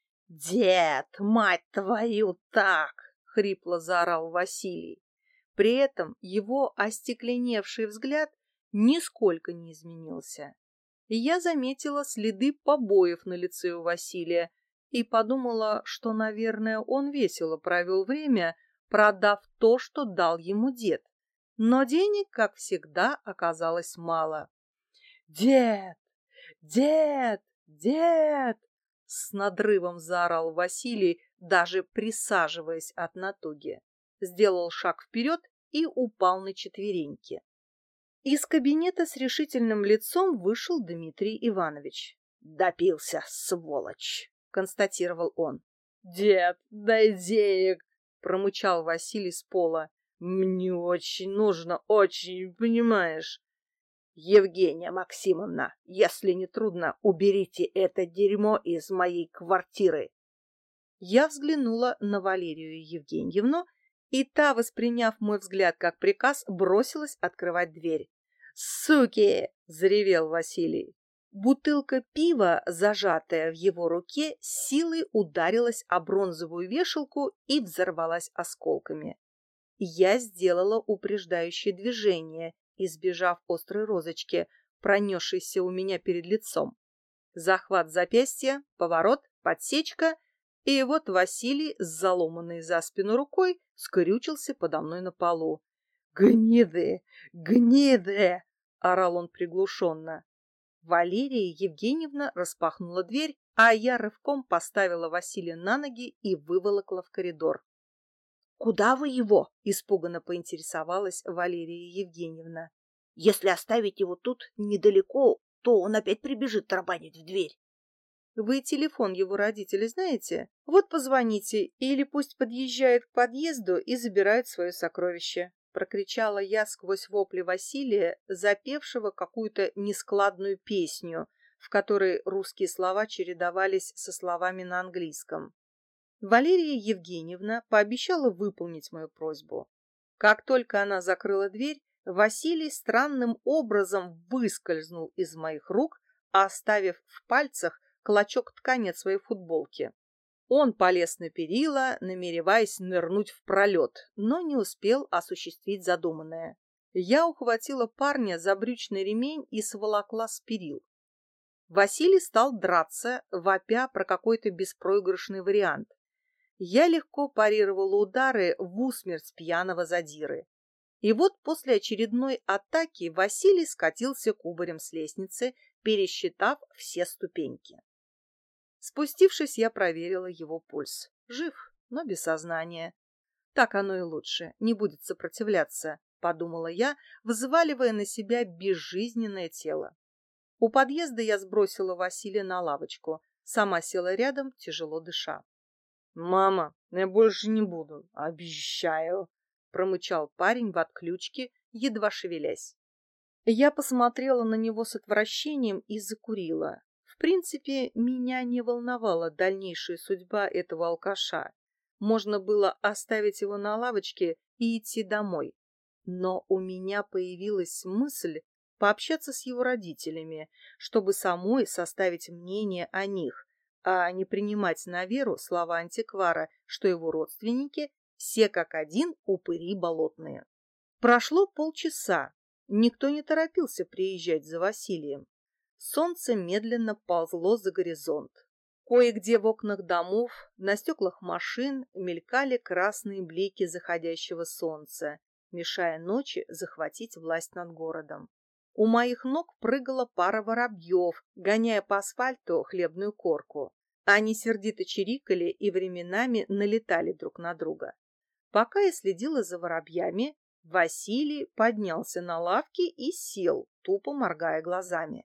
«Дед, мать твою, так!» — хрипло заорал Василий. При этом его остекленевший взгляд нисколько не изменился. Я заметила следы побоев на лице у Василия и подумала, что, наверное, он весело провел время, продав то, что дал ему дед. Но денег, как всегда, оказалось мало. «Дед! Дед! Дед!» — с надрывом заорал Василий, даже присаживаясь от натуги. Сделал шаг вперед и упал на четвереньки. Из кабинета с решительным лицом вышел Дмитрий Иванович. «Допился, сволочь!» — констатировал он. «Дед, дай денег!» — промычал Василий с пола. «Мне очень нужно, очень, понимаешь?» «Евгения Максимовна, если не трудно, уберите это дерьмо из моей квартиры!» Я взглянула на Валерию Евгеньевну, и та, восприняв мой взгляд как приказ, бросилась открывать дверь. «Суки!» — заревел Василий. Бутылка пива, зажатая в его руке, силой ударилась о бронзовую вешалку и взорвалась осколками. Я сделала упреждающее движение, избежав острой розочки, пронесшейся у меня перед лицом. Захват запястья, поворот, подсечка, и вот Василий с заломанной за спину рукой скрючился подо мной на полу. «Гниды! Гниды!» — орал он приглушенно. Валерия Евгеньевна распахнула дверь, а я рывком поставила Василия на ноги и выволокла в коридор. «Куда вы его?» — испуганно поинтересовалась Валерия Евгеньевна. «Если оставить его тут недалеко, то он опять прибежит тарабанить в дверь». «Вы телефон его родителей знаете? Вот позвоните, или пусть подъезжает к подъезду и забирает свое сокровище», — прокричала я сквозь вопли Василия, запевшего какую-то нескладную песню, в которой русские слова чередовались со словами на английском. Валерия Евгеньевна пообещала выполнить мою просьбу. Как только она закрыла дверь, Василий странным образом выскользнул из моих рук, оставив в пальцах клочок ткани от своей футболки. Он полез на перила, намереваясь нырнуть в пролет, но не успел осуществить задуманное. Я ухватила парня за брючный ремень и сволокла с перил. Василий стал драться, вопя про какой-то беспроигрышный вариант. Я легко парировала удары в усмерть пьяного задиры. И вот после очередной атаки Василий скатился кубарем с лестницы, пересчитав все ступеньки. Спустившись, я проверила его пульс. Жив, но без сознания. Так оно и лучше, не будет сопротивляться, подумала я, взваливая на себя безжизненное тело. У подъезда я сбросила Василия на лавочку, сама села рядом, тяжело дыша. «Мама, я больше не буду, обещаю», — промычал парень в отключке, едва шевелясь. Я посмотрела на него с отвращением и закурила. В принципе, меня не волновала дальнейшая судьба этого алкаша. Можно было оставить его на лавочке и идти домой. Но у меня появилась мысль пообщаться с его родителями, чтобы самой составить мнение о них, а не принимать на веру слова антиквара, что его родственники все как один упыри болотные. Прошло полчаса. Никто не торопился приезжать за Василием. Солнце медленно ползло за горизонт. Кое-где в окнах домов, на стеклах машин мелькали красные блики заходящего солнца, мешая ночи захватить власть над городом. У моих ног прыгала пара воробьев, гоняя по асфальту хлебную корку. Они сердито чирикали и временами налетали друг на друга. Пока я следила за воробьями, Василий поднялся на лавке и сел, тупо моргая глазами.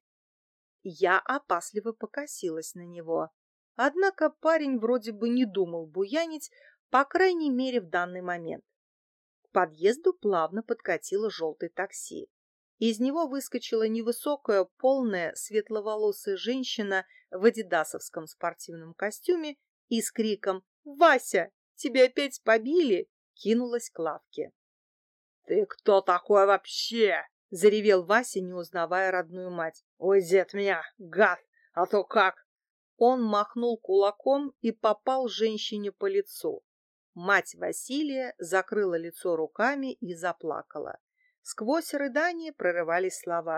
Я опасливо покосилась на него. Однако парень вроде бы не думал буянить, по крайней мере в данный момент. К подъезду плавно подкатило желтое такси. Из него выскочила невысокая, полная, светловолосая женщина в адидасовском спортивном костюме и с криком «Вася, тебя опять побили!» кинулась к лавке. «Ты кто такой вообще?» — заревел Вася, не узнавая родную мать. «Уйди от меня, гад, а то как!» Он махнул кулаком и попал женщине по лицу. Мать Василия закрыла лицо руками и заплакала. Сквозь рыдания прорывались слова.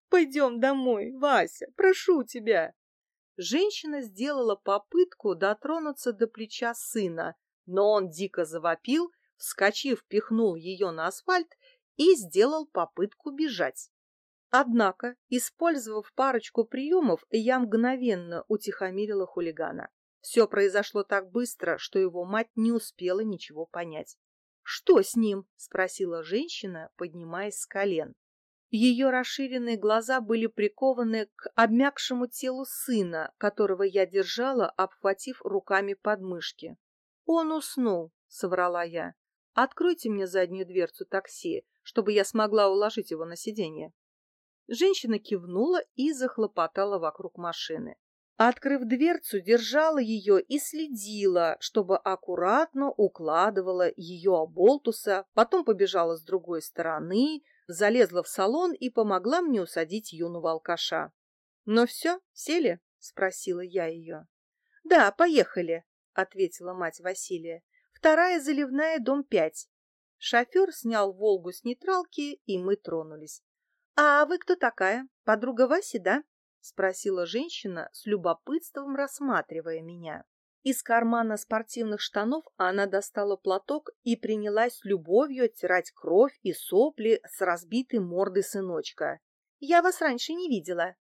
Пойдем домой, Вася, прошу тебя. Женщина сделала попытку дотронуться до плеча сына, но он дико завопил, вскочив, пихнул ее на асфальт и сделал попытку бежать. Однако, использовав парочку приемов, я мгновенно утихомирила хулигана. Все произошло так быстро, что его мать не успела ничего понять. «Что с ним?» – спросила женщина, поднимаясь с колен. Ее расширенные глаза были прикованы к обмякшему телу сына, которого я держала, обхватив руками подмышки. «Он уснул», — соврала я. «Откройте мне заднюю дверцу такси, чтобы я смогла уложить его на сиденье». Женщина кивнула и захлопотала вокруг машины. Открыв дверцу, держала ее и следила, чтобы аккуратно укладывала ее оболтуса, потом побежала с другой стороны, залезла в салон и помогла мне усадить юного алкаша. «Ну все, сели?» — спросила я ее. «Да, поехали», — ответила мать Василия. «Вторая заливная, дом 5». Шофер снял «Волгу» с нейтралки, и мы тронулись. «А вы кто такая? Подруга Васи, да?» — спросила женщина с любопытством, рассматривая меня. Из кармана спортивных штанов она достала платок и принялась любовью оттирать кровь и сопли с разбитой морды сыночка. «Я вас раньше не видела».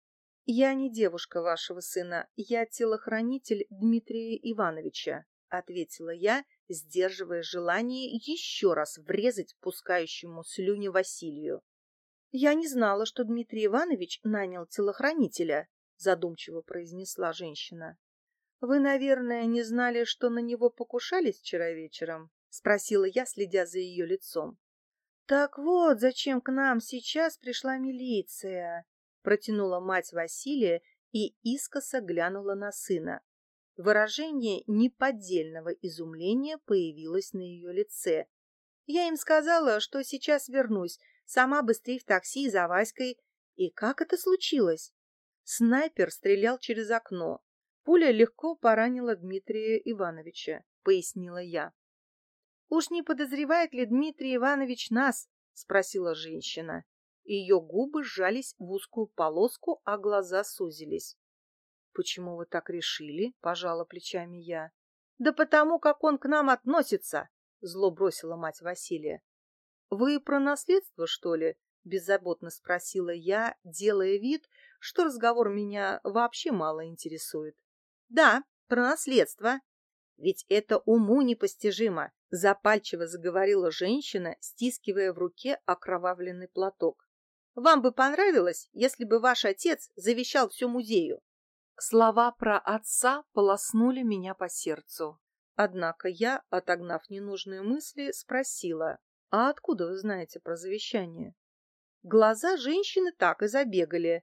«Я не девушка вашего сына, я телохранитель Дмитрия Ивановича», — ответила я, сдерживая желание еще раз врезать пускающему слюни Василию. «Я не знала, что Дмитрий Иванович нанял телохранителя», — задумчиво произнесла женщина. «Вы, наверное, не знали, что на него покушались вчера вечером?» — спросила я, следя за ее лицом. «Так вот, зачем к нам сейчас пришла милиция?» — протянула мать Василия и искоса глянула на сына. Выражение неподдельного изумления появилось на ее лице. «Я им сказала, что сейчас вернусь, сама быстрее в такси за Васькой. И как это случилось?» Снайпер стрелял через окно. Пуля легко поранила Дмитрия Ивановича, пояснила я. «Уж не подозревает ли Дмитрий Иванович нас?» — спросила женщина. Ее губы сжались в узкую полоску, а глаза сузились. «Почему вы так решили?» — пожала плечами я. «Да потому, как он к нам относится!» — зло бросила мать Василия. «Вы про наследство, что ли?» — беззаботно спросила я, делая вид, что разговор меня вообще мало интересует. «Да, про наследство. Ведь это уму непостижимо», — запальчиво заговорила женщина, стискивая в руке окровавленный платок. «Вам бы понравилось, если бы ваш отец завещал все музею?» Слова про отца полоснули меня по сердцу. Однако я, отогнав ненужные мысли, спросила: «А откуда вы знаете про завещание?» Глаза женщины так и забегали.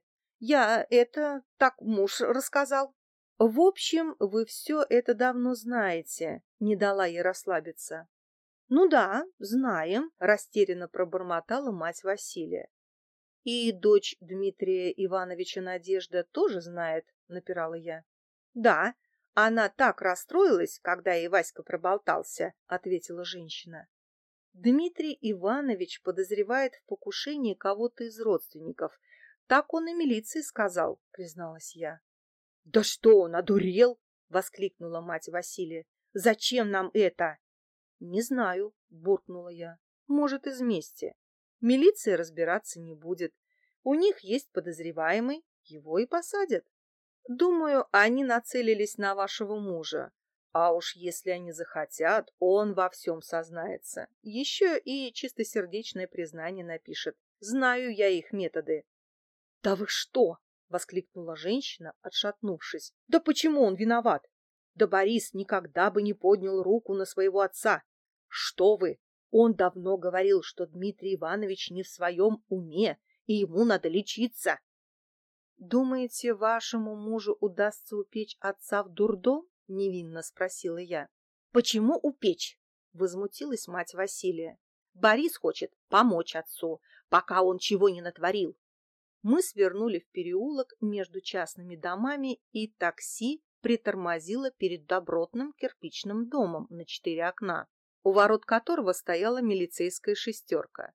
Так муж рассказал. «В общем, вы все это давно знаете», — не дала ей расслабиться. «Ну да, знаем», — растерянно пробормотала мать Василия. «И дочь Дмитрия Ивановича Надежда тоже знает», — напирала я. «Да, она так расстроилась, когда и Васька проболтался», — ответила женщина. «Дмитрий Иванович подозревает в покушении кого-то из родственников. Так он и милиции сказал», — призналась я. «Да что он, одурел?» — воскликнула мать Василия. «Зачем нам это?» «Не знаю», — буркнула я. «Может, из мести. Милиция разбираться не будет. У них есть подозреваемый, его и посадят. Думаю, они нацелились на вашего мужа. А уж если они захотят, он во всем сознается. Еще и чистосердечное признание напишет. Знаю я их методы». «Да вы что?» — воскликнула женщина, отшатнувшись. «Да почему он виноват? Да Борис никогда бы не поднял руку на своего отца. Что вы? Он давно говорил, что Дмитрий Иванович не в своем уме, и ему надо лечиться». «Думаете, вашему мужу удастся упечь отца в дурдом?» — невинно спросила я. «Почему упечь?» — возмутилась мать Василия. «Борис хочет помочь отцу, пока он чего не натворил». Мы свернули в переулок между частными домами, и такси притормозило перед добротным кирпичным домом на 4 окна, у ворот которого стояла милицейская шестерка.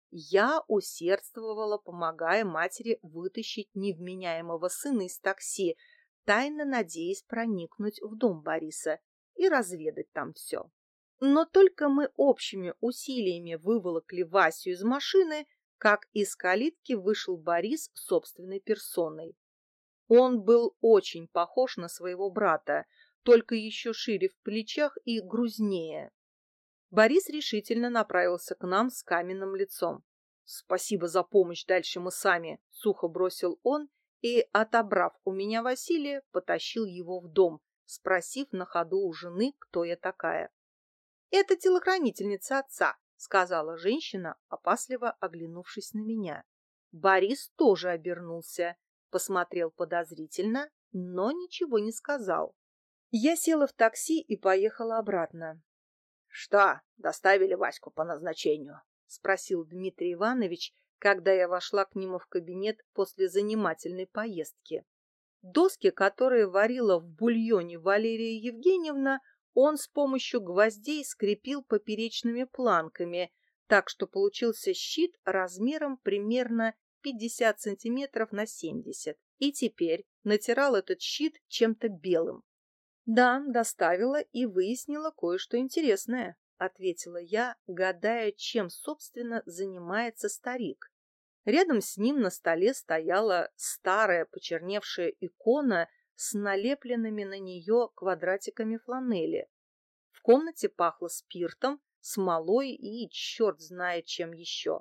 Я усердствовала, помогая матери вытащить невменяемого сына из такси, тайно надеясь проникнуть в дом Бориса и разведать там все. Но только мы общими усилиями выволокли Васю из машины, как из калитки вышел Борис собственной персоной. Он был очень похож на своего брата, только еще шире в плечах и грузнее. Борис решительно направился к нам с каменным лицом. «Спасибо за помощь, дальше мы сами», — сухо бросил он и, отобрав у меня Василия, потащил его в дом, спросив на ходу у жены, кто я такая. «Это телохранительница отца», — сказала женщина, опасливо оглянувшись на меня. Борис тоже обернулся, посмотрел подозрительно, но ничего не сказал. Я села в такси и поехала обратно. «Что, доставили Ваську по назначению?» — спросил Дмитрий Иванович, когда я вошла к нему в кабинет после занимательной поездки. Доски, которые варила в бульоне Валерия Евгеньевна, он с помощью гвоздей скрепил поперечными планками, так что получился щит размером примерно 50 сантиметров на 70, и теперь натирал этот щит чем-то белым. «Да, доставила и выяснила кое-что интересное», — ответила я, гадая, чем, собственно, занимается старик. Рядом с ним на столе стояла старая почерневшая икона с налепленными на нее квадратиками фланели. В комнате пахло спиртом, смолой и черт знает чем еще.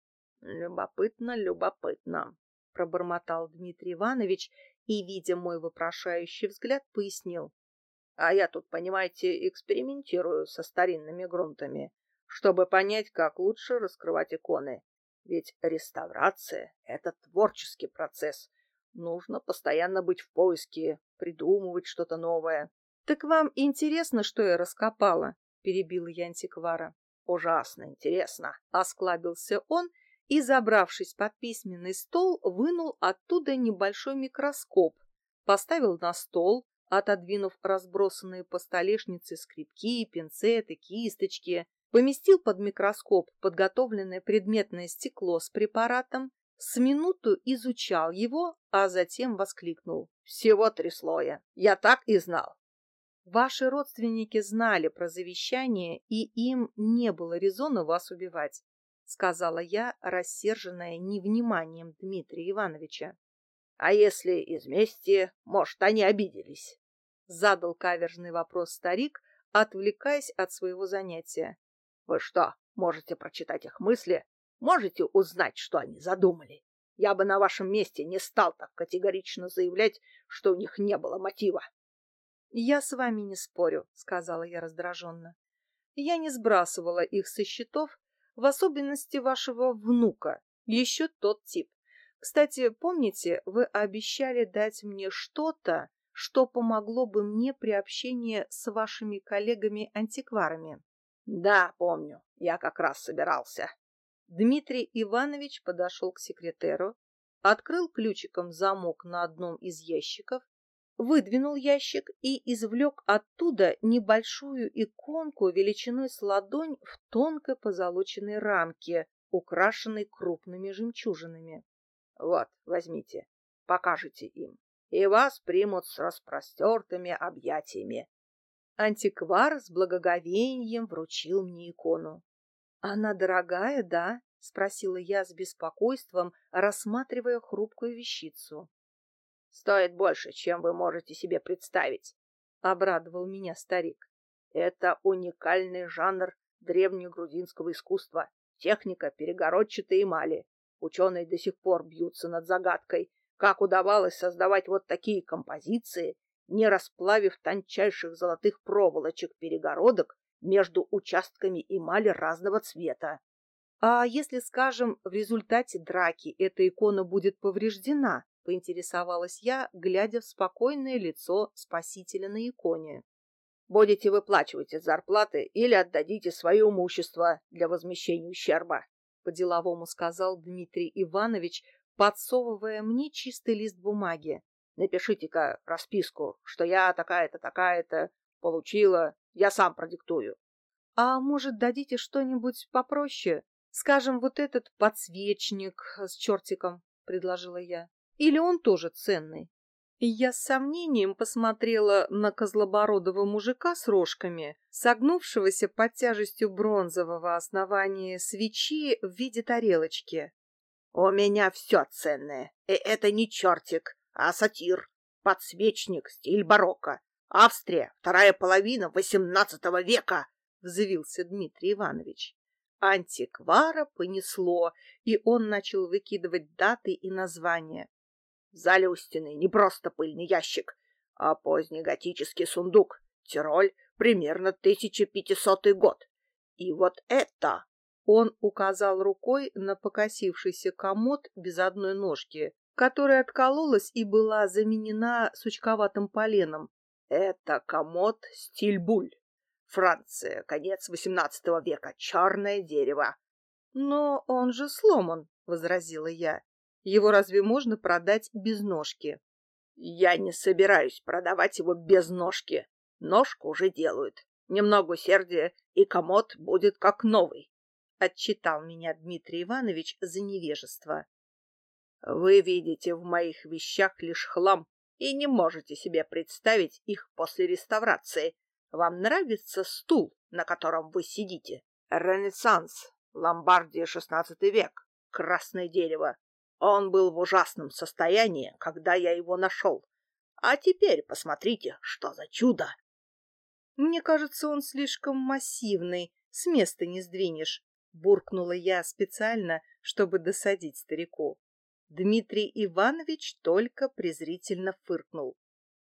«Любопытно, любопытно», — пробормотал Дмитрий Иванович и, видя мой вопрошающий взгляд, пояснил. «А я тут, понимаете, экспериментирую со старинными грунтами, чтобы понять, как лучше раскрывать иконы. Ведь реставрация — это творческий процесс. Нужно постоянно быть в поиске, придумывать что-то новое». «Так вам интересно, что я раскопала?» — перебила я антиквара. «Ужасно интересно», — осклабился он и, забравшись под письменный стол, вынул оттуда небольшой микроскоп, поставил на стол, отодвинув разбросанные по столешнице скребки, пинцеты, кисточки, поместил под микроскоп подготовленное предметное стекло с препаратом, с минуту изучал его, а затем воскликнул. «Всего 3 слоя. Я так и знал». «Ваши родственники знали про завещание, и им не было резона вас убивать», — сказала я, рассерженная невниманием Дмитрия Ивановича. «А если из мести, может, они обиделись?» — задал каверзный вопрос старик, отвлекаясь от своего занятия. «Вы что, можете прочитать их мысли? Можете узнать, что они задумали? Я бы на вашем месте не стал так категорично заявлять, что у них не было мотива». «Я с вами не спорю», — сказала я раздраженно. «Я не сбрасывала их со счетов, в особенности вашего внука, еще тот тип. Кстати, помните, вы обещали дать мне что-то, что помогло бы мне при общении с вашими коллегами-антикварами?» «Да, помню. Я как раз собирался». Дмитрий Иванович подошел к секретеру, открыл ключиком замок на одном из ящиков, выдвинул ящик и извлек оттуда небольшую иконку величиной с ладонь в тонкой позолоченной рамке, украшенной крупными жемчужинами. «Вот, возьмите, покажите им, и вас примут с распростертыми объятиями». Антиквар с благоговением вручил мне икону. «Она дорогая, да?» — спросила я с беспокойством, рассматривая хрупкую вещицу. «Стоит больше, чем вы можете себе представить», — обрадовал меня старик. «Это уникальный жанр древнегрузинского искусства, техника перегородчатой эмали. Ученые до сих пор бьются над загадкой, как удавалось создавать вот такие композиции, не расплавив тончайших золотых проволочек перегородок между участками эмали разного цвета». «А если, скажем, в результате драки эта икона будет повреждена?» — поинтересовалась я, глядя в спокойное лицо спасителя на иконе. «Будете выплачивать из зарплаты или отдадите свое имущество для возмещения ущерба», — по-деловому сказал Дмитрий Иванович, подсовывая мне чистый лист бумаги. «Напишите-ка расписку, что я такая-то, такая-то получила, я сам продиктую». «А может, дадите что-нибудь попроще?» — Скажем, вот этот подсвечник с чертиком, предложила я. Или он тоже ценный? И я с сомнением посмотрела на козлобородого мужика с рожками, согнувшегося под тяжестью бронзового основания свечи в виде тарелочки. У меня все ценное. И это не чертик, а сатир. Подсвечник, стиль барокко. Австрия, вторая половина XVIII века, взвился Дмитрий Иванович. Антиквара понесло, и он начал выкидывать даты и названия. В зале у стены не просто пыльный ящик, а позднеготический сундук. Тироль, примерно 1500 год. И вот это... Он указал рукой на покосившийся комод без одной ножки, которая откололась и была заменена сучковатым поленом. Это комод стиль буль. Франция, конец XVIII века, черное дерево. Но он же сломан, возразила я. Его разве можно продать без ножки? Я не собираюсь продавать его без ножки. Ножку уже делают. Немного усердия, и комод будет как новый. Отчитал меня Дмитрий Иванович за невежество. Вы видите в моих вещах лишь хлам и не можете себе представить их после реставрации. Вам нравится стул, на котором вы сидите? Ренессанс, Ломбардия, XVI век, красное дерево. Он был в ужасном состоянии, когда я его нашел. А теперь посмотрите, что за чудо! Мне кажется, он слишком массивный, с места не сдвинешь, буркнула я специально, чтобы досадить старику. Дмитрий Иванович только презрительно фыркнул.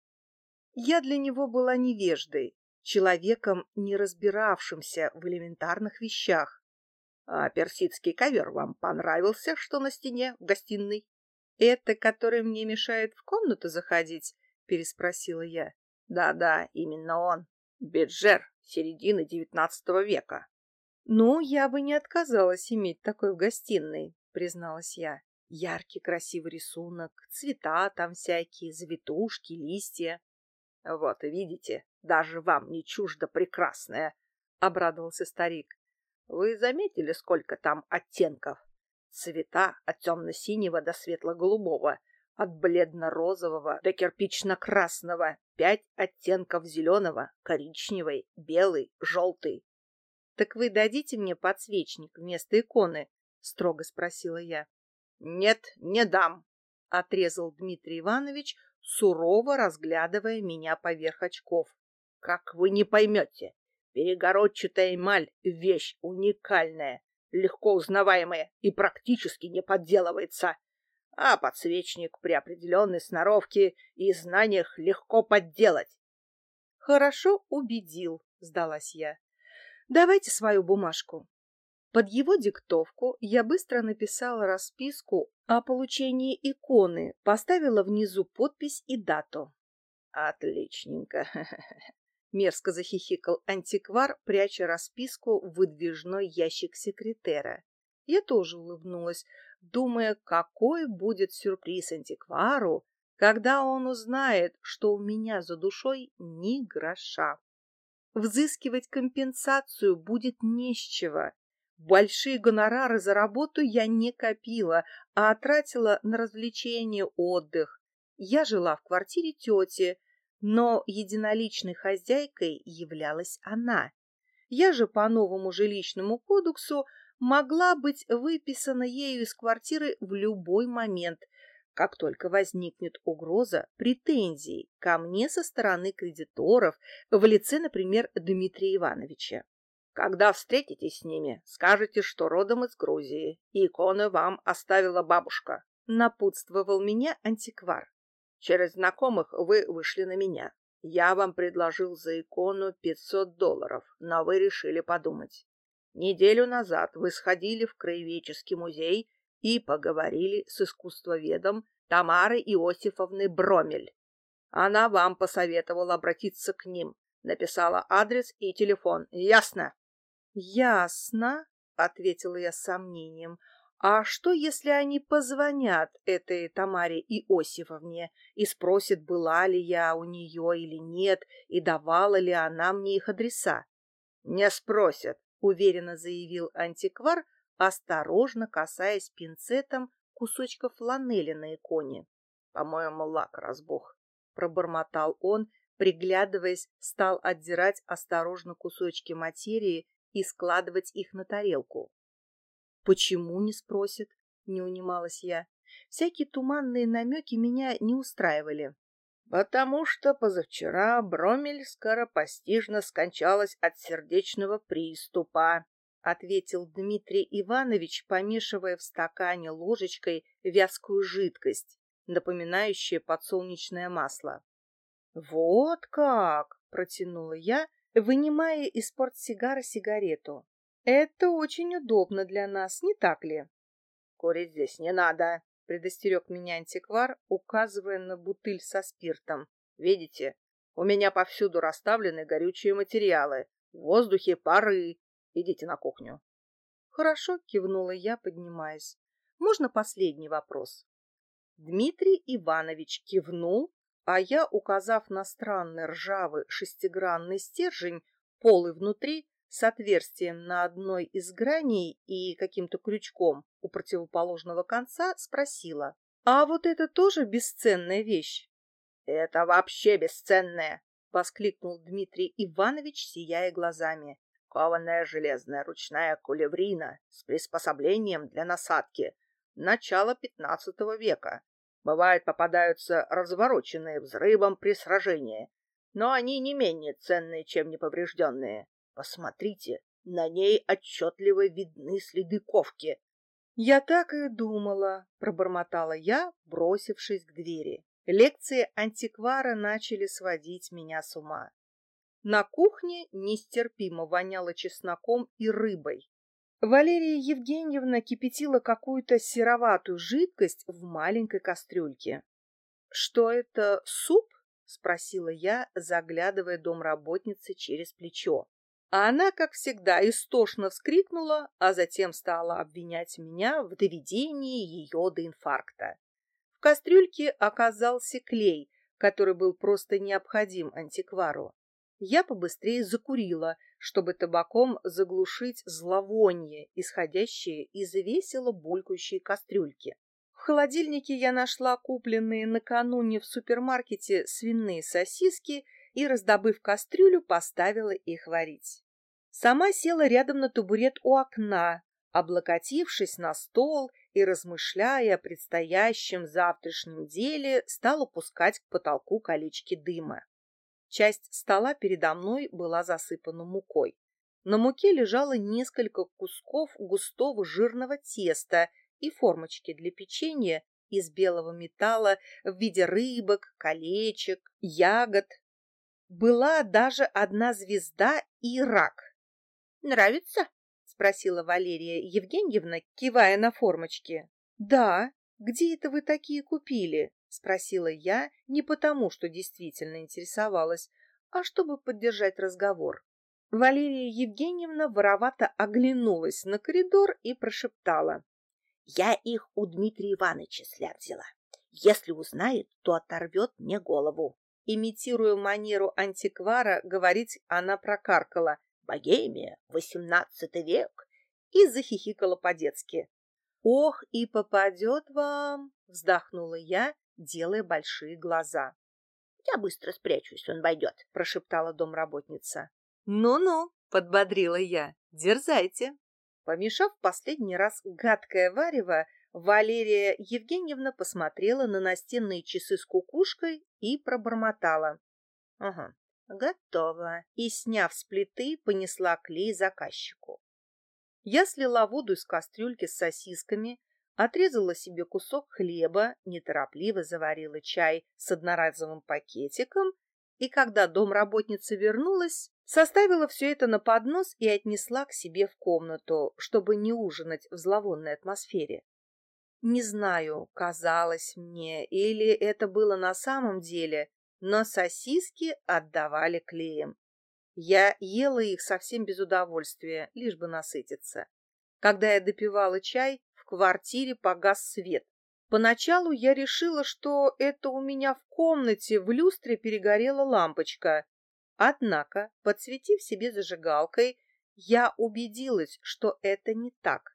Я для него была невеждой, человеком, не разбиравшимся в элементарных вещах. — А персидский ковер вам понравился, что на стене в гостиной? — Это который мне мешает в комнату заходить? — переспросила я. — Да-да, именно он. Беджер середины XIX века. — Ну, я бы не отказалась иметь такой в гостиной, призналась я. Яркий красивый рисунок, цвета там всякие, завитушки, листья. — Вот видите, даже вам не чуждо прекрасное, — обрадовался старик. — Вы заметили, сколько там оттенков? Цвета от темно-синего до светло-голубого, от бледно-розового до кирпично-красного, 5 оттенков зеленого, коричневый, белый, желтый. — Так вы дадите мне подсвечник вместо иконы? — строго спросила я. — Нет, не дам, — отрезал Дмитрий Иванович, сурово разглядывая меня поверх очков. — Как вы не поймете, перегородчатая эмаль — вещь уникальная, легко узнаваемая и практически не подделывается. А подсвечник при определенной сноровке и знаниях легко подделать. — Хорошо убедил, сдалась я. — Давайте свою бумажку. Под его диктовку я быстро написала расписку о получении иконы, поставила внизу подпись и дату. — Отличненько, — мерзко захихикал антиквар, пряча расписку в выдвижной ящик секретера. Я тоже улыбнулась, думая, какой будет сюрприз антиквару, когда он узнает, что у меня за душой ни гроша. Взыскивать компенсацию будет не с чего. Большие гонорары за работу я не копила, а тратила на развлечения, отдых. Я жила в квартире тети, но единоличной хозяйкой являлась она. Я же по новому жилищному кодексу могла быть выписана ею из квартиры в любой момент, как только возникнет угроза претензий ко мне со стороны кредиторов в лице, например, Дмитрия Ивановича. Когда встретитесь с ними, скажете, что родом из Грузии, и иконы вам оставила бабушка. Напутствовал меня антиквар. Через знакомых вы вышли на меня. Я вам предложил за икону $500, но вы решили подумать. Неделю назад вы сходили в краеведческий музей и поговорили с искусствоведом Тамарой Иосифовной Бромель. Она вам посоветовала обратиться к ним, написала адрес и телефон. Ясно? — Ясно, — ответила я с сомнением. А что, если они позвонят этой Тамаре Иосифовне и спросят, была ли я у нее или нет, и давала ли она мне их адреса? — Не спросят, — уверенно заявил антиквар, осторожно касаясь пинцетом кусочков фланели на иконе. По-моему, лак разбух. Пробормотал он, приглядываясь, стал отдирать осторожно кусочки материи и складывать их на тарелку. «Почему не спросит?» — не унималась я. Всякие туманные намеки меня не устраивали. Потому что позавчера Бромель скоропостижно скончалась от сердечного приступа, ответил Дмитрий Иванович, помешивая в стакане ложечкой вязкую жидкость, напоминающую подсолнечное масло. «Вот как!» — протянула я, вынимая из портсигара сигарету. «Это очень удобно для нас, не так ли?» «Курить здесь не надо», — предостерег меня антиквар, указывая на бутыль со спиртом. «Видите, у меня повсюду расставлены горючие материалы, в воздухе пары. Идите на кухню». «Хорошо», — кивнула я, поднимаясь. «Можно последний вопрос?» Дмитрий Иванович кивнул, а я, указав на странный ржавый шестигранный стержень, полый внутри, с отверстием на одной из граней и каким-то крючком у противоположного конца, спросила: «А вот это тоже бесценная вещь?» «Это вообще бесценное!» — воскликнул Дмитрий Иванович, сияя глазами. «Кованая железная ручная кулеврина с приспособлением для насадки. Начало XV века. Бывает, попадаются развороченные взрывом при сражении, но они не менее ценные, чем неповрежденные. Посмотрите, на ней отчетливо видны следы ковки». «Я так и думала», — пробормотала я, бросившись к двери. Лекции антиквара начали сводить меня с ума. На кухне нестерпимо воняло чесноком и рыбой. Валерия Евгеньевна кипятила какую-то сероватую жидкость в маленькой кастрюльке. «Что это, суп?» — спросила я, заглядывая домработнице через плечо. А она, как всегда, истошно вскрикнула, а затем стала обвинять меня в доведении ее до инфаркта. В кастрюльке оказался клей, который был просто необходим антиквару. Я побыстрее закурила, чтобы табаком заглушить зловоние, исходящее из весело булькающей кастрюльки. В холодильнике я нашла купленные накануне в супермаркете свиные сосиски и, раздобыв кастрюлю, поставила их варить. Сама села рядом на табурет у окна, облокотившись на стол и, размышляя о предстоящем завтрашнем деле, стала пускать к потолку колечки дыма. Часть стола передо мной была засыпана мукой. На муке лежало несколько кусков густого жирного теста и формочки для печенья из белого металла в виде рыбок, колечек, ягод. Была даже одна звезда и рак. «Нравится?» — спросила Валерия Евгеньевна, кивая на формочки. «Да. Где это вы такие купили?» — спросила я не потому, что действительно интересовалась, а чтобы поддержать разговор. Валерия Евгеньевна воровато оглянулась на коридор и прошептала: «Я их у Дмитрия Ивановича слядзила. Если узнает, то оторвет мне голову». Имитируя манеру антиквара, говорить она прокаркала: «Богемия, XVIII век», и захихикала по-детски. «Ох, и попадет вам!» — вздохнула я, делая большие глаза. «Я быстро спрячусь, он войдет», — прошептала домработница. «Ну-ну», — подбодрила я, — «дерзайте». Помешав последний раз гадкое варево, Валерия Евгеньевна посмотрела на настенные часы с кукушкой и пробормотала: «Ага, готово», и, сняв с плиты, понесла клей заказчику. Я слила воду из кастрюльки с сосисками, отрезала себе кусок хлеба, неторопливо заварила чай с одноразовым пакетиком и, когда домработница вернулась, составила все это на поднос и отнесла к себе в комнату, чтобы не ужинать в зловонной атмосфере. Не знаю, казалось мне, или это было на самом деле, но сосиски отдавали клеем. Я ела их совсем без удовольствия, лишь бы насытиться. Когда я допивала чай, в квартире погас свет. Поначалу я решила, что это у меня в комнате в люстре перегорела лампочка. Однако, подсветив себе зажигалкой, я убедилась, что это не так.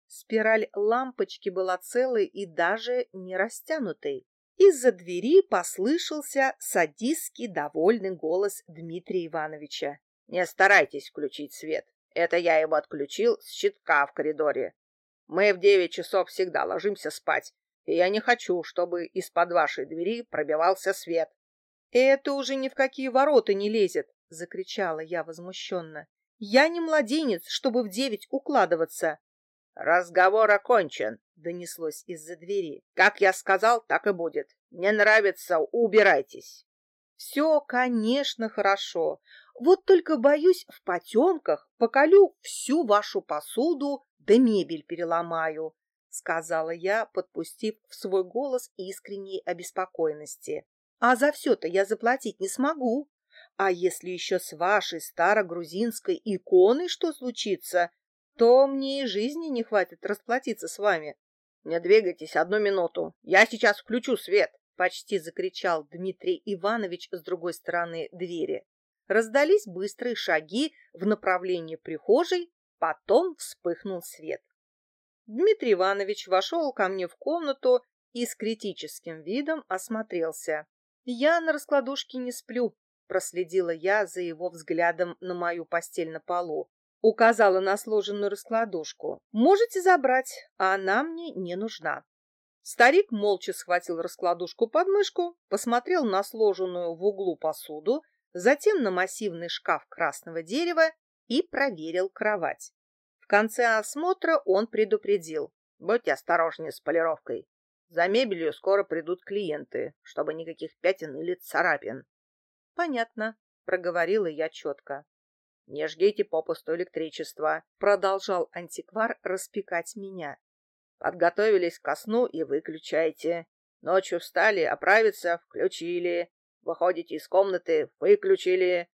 Спираль лампочки была целой и даже не растянутой. Из-за двери послышался садистский довольный голос Дмитрия Ивановича. Не старайтесь включить свет. Это я его отключил с щитка в коридоре. Мы в 9 часов всегда ложимся спать, и я не хочу, чтобы из-под вашей двери пробивался свет. «Это уже ни в какие ворота не лезет!» — закричала я возмущенно. «Я не младенец, чтобы в 9 укладываться!» «Разговор окончен», — донеслось из-за двери. «Как я сказал, так и будет. Не нравится — убирайтесь». «Все, конечно, хорошо. Вот только, боюсь, в потемках поколю всю вашу посуду да мебель переломаю», — сказала я, подпустив в свой голос искренней обеспокоенности. «А за все-то я заплатить не смогу. А если еще с вашей старогрузинской иконой что случится, то мне и жизни не хватит расплатиться с вами». «Не двигайтесь 1 минуту. Я сейчас включу свет», — почти закричал Дмитрий Иванович с другой стороны двери. Раздались быстрые шаги в направлении прихожей, потом вспыхнул свет. Дмитрий Иванович вошел ко мне в комнату и с критическим видом осмотрелся. «Я на раскладушке не сплю», — проследила я за его взглядом на мою постель на полу. Указала на сложенную раскладушку. «Можете забрать, а она мне не нужна». Старик молча схватил раскладушку под мышку, посмотрел на сложенную в углу посуду, затем на массивный шкаф красного дерева и проверил кровать. В конце осмотра он предупредил: «Будьте осторожнее с полировкой. За мебелью скоро придут клиенты, чтобы никаких пятен или царапин». «Понятно», — проговорила я четко. «Не жгите попусту электричество», — продолжал антиквар распекать меня. «Подготовились ко сну и выключайте. Ночью встали, оправиться, включили. Выходите из комнаты, выключили».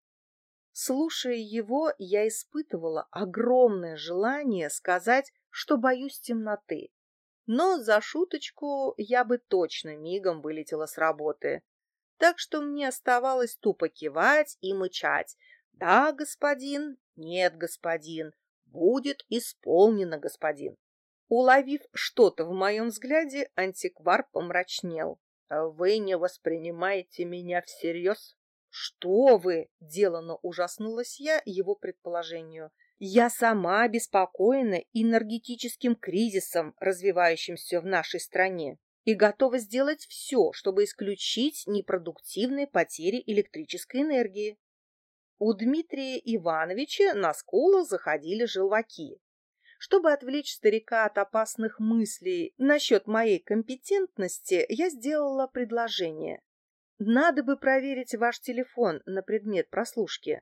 Слушая его, я испытывала огромное желание сказать, что боюсь темноты. Но за шуточку я бы точно мигом вылетела с работы. Так что мне оставалось тупо кивать и мычать. «Да, господин, нет, господин, будет исполнено, господин». Уловив что-то в моем взгляде, антиквар помрачнел. «Вы не воспринимаете меня всерьез?» «Что вы?» — деланно ужаснулась я его предположению. «Я сама обеспокоена энергетическим кризисом, развивающимся в нашей стране, и готова сделать все, чтобы исключить непродуктивные потери электрической энергии». У Дмитрия Ивановича на скулах заходили желваки. Чтобы отвлечь старика от опасных мыслей насчет моей компетентности, я сделала предложение. «Надо бы проверить ваш телефон на предмет прослушки».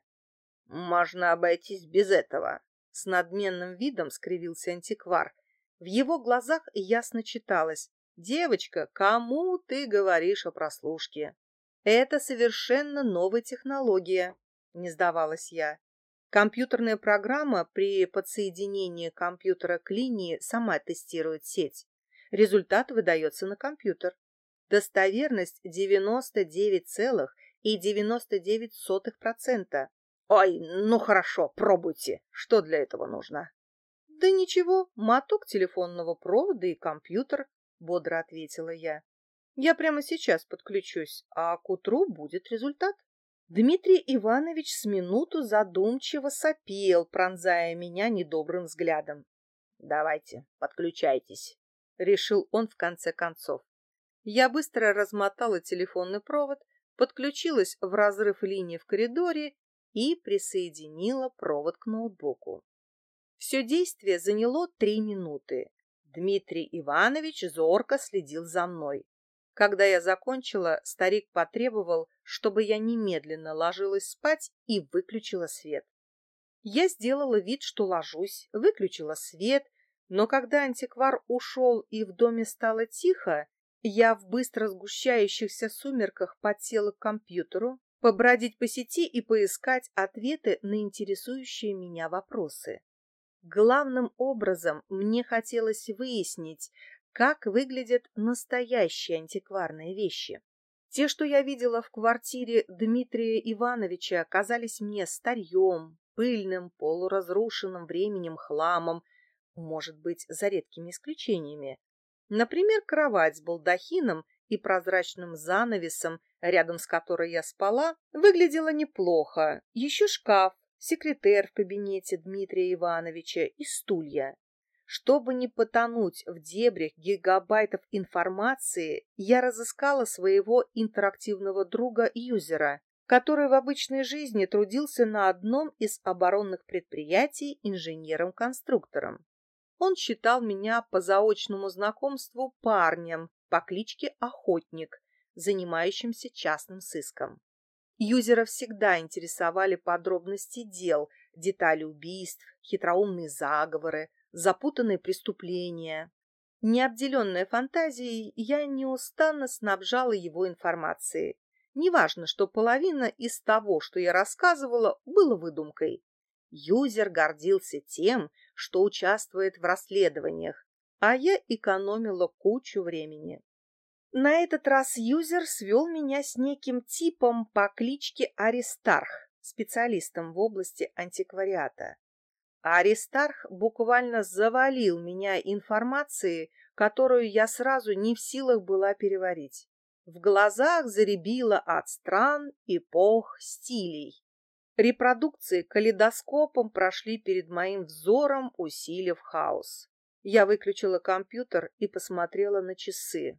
«Можно обойтись без этого», — с надменным видом скривился антиквар. В его глазах ясно читалось: «Девочка, кому ты говоришь о прослушке?» «Это совершенно новая технология», — не сдавалась я. Компьютерная программа при подсоединении компьютера к линии сама тестирует сеть. Результат выдается на компьютер. Достоверность 99,99%. «Ой, ну хорошо, пробуйте. Что для этого нужно?» «Да ничего, моток телефонного провода и компьютер», — бодро ответила я. «Я прямо сейчас подключусь, а к утру будет результат». Дмитрий Иванович с минуту задумчиво сопел, пронзая меня недобрым взглядом. «Давайте, подключайтесь», — решил он в конце концов. Я быстро размотала телефонный провод, подключилась в разрыв линии в коридоре и присоединила провод к ноутбуку. Все действие заняло 3 минуты. Дмитрий Иванович зорко следил за мной. Когда я закончила, старик потребовал, чтобы я немедленно ложилась спать и выключила свет. Я сделала вид, что ложусь, выключила свет, но когда антиквар ушел и в доме стало тихо, я в быстро сгущающихся сумерках подсела к компьютеру, побродить по сети и поискать ответы на интересующие меня вопросы. Главным образом мне хотелось выяснить, как выглядят настоящие антикварные вещи. Те, что я видела в квартире Дмитрия Ивановича, казались мне старьем, пыльным, полуразрушенным временем хламом. может быть, за редкими исключениями. Например, кровать с балдахином и прозрачным занавесом, рядом с которой я спала, выглядела неплохо. Еще шкаф, секретер в кабинете Дмитрия Ивановича и стулья. Чтобы не потонуть в дебрях гигабайтов информации, я разыскала своего интерактивного друга-юзера, который в обычной жизни трудился на одном из оборонных предприятий инженером-конструктором. Он считал меня по заочному знакомству парнем по кличке Охотник, занимающимся частным сыском. Юзера всегда интересовали подробности дел, детали убийств, хитроумные заговоры, запутанные преступления. Необделенная фантазией, я неустанно снабжала его информацией. Неважно, что половина из того, что я рассказывала, было выдумкой. Юзер гордился тем, что участвует в расследованиях, а я экономила кучу времени. На этот раз юзер свел меня с неким типом по кличке Аристарх, специалистом в области антиквариата. Аристарх буквально завалил меня информацией, которую я сразу не в силах была переварить. В глазах зарябило от стран, эпох, стилей. Репродукции калейдоскопом прошли перед моим взором, усилив хаос. Я выключила компьютер и посмотрела на часы.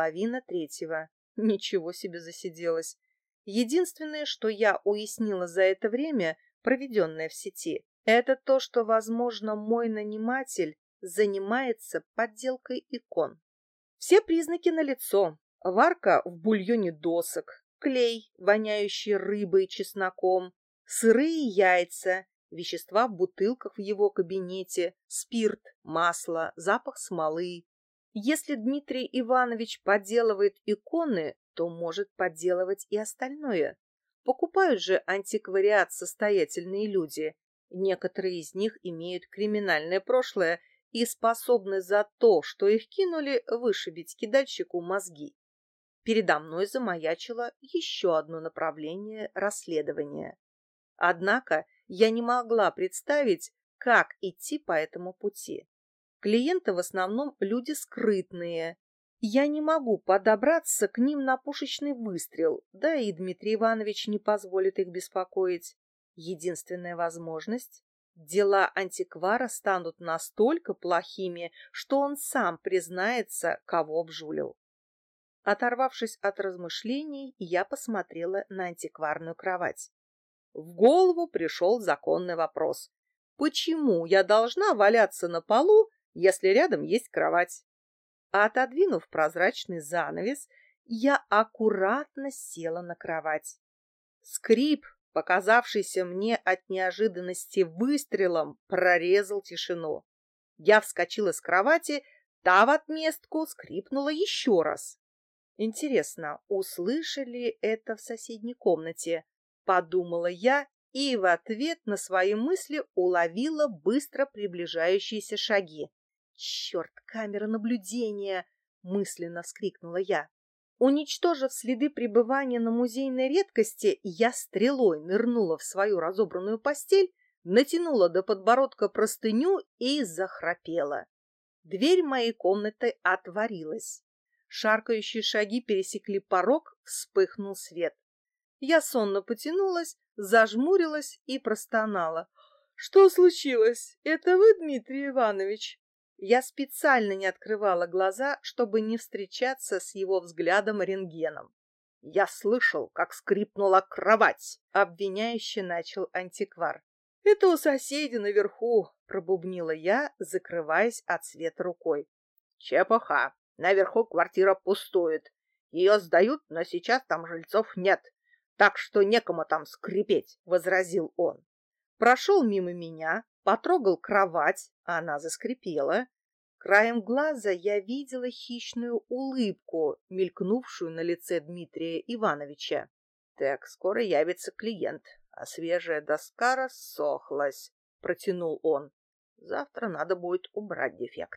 2:30. Ничего себе засиделась. Единственное, что я уяснила за это время, проведенное в сети, это то, что, возможно, мой наниматель занимается подделкой икон. Все признаки налицо. Варка в бульоне досок, клей, воняющий рыбой и чесноком, сырые яйца, вещества в бутылках в его кабинете, спирт, масло, запах смолы. Если Дмитрий Иванович подделывает иконы, то может подделывать и остальное. Покупают же антиквариат состоятельные люди. Некоторые из них имеют криминальное прошлое и способны за то, что их кинули, вышибить кидальщику мозги. Передо мной замаячило еще одно направление расследования. Однако я не могла представить, как идти по этому пути. Клиенты в основном люди скрытные. Я не могу подобраться к ним на пушечный выстрел, да и Дмитрий Иванович не позволит их беспокоить. Единственная возможность — дела антиквара станут настолько плохими, что он сам признается, кого обжулил. Оторвавшись от размышлений, я посмотрела на антикварную кровать. В голову пришел законный вопрос. Почему я должна валяться на полу, если рядом есть кровать? Отодвинув прозрачный занавес, я аккуратно села на кровать. Скрип, показавшийся мне от неожиданности выстрелом, прорезал тишину. Я вскочила с кровати, та в отместку скрипнула еще раз. Интересно, услышали это в соседней комнате? Подумала я и в ответ на свои мысли уловила быстро приближающиеся шаги. «Черт, камера наблюдения!» — мысленно вскрикнула я. Уничтожив следы пребывания на музейной редкости, я стрелой нырнула в свою разобранную постель, натянула до подбородка простыню и захрапела. Дверь моей комнаты отворилась. Шаркающие шаги пересекли порог, вспыхнул свет. Я сонно потянулась, зажмурилась и простонала. «Что случилось? Это вы, Дмитрий Иванович?» Я специально не открывала глаза, чтобы не встречаться с его взглядом-рентгеном. «Я слышал, как скрипнула кровать», — обвиняюще начал антиквар. «Это у соседей наверху», — пробубнила я, закрываясь от света рукой. «Чепуха. Наверху квартира пустует. Ее сдают, но сейчас там жильцов нет, так что некому там скрипеть», — возразил он. Прошел мимо меня, потрогал кровать, а она заскрипела. Краем глаза я видела хищную улыбку, мелькнувшую на лице Дмитрия Ивановича. «Так, скоро явится клиент, а свежая доска рассохлась», — протянул он. «Завтра надо будет убрать дефект».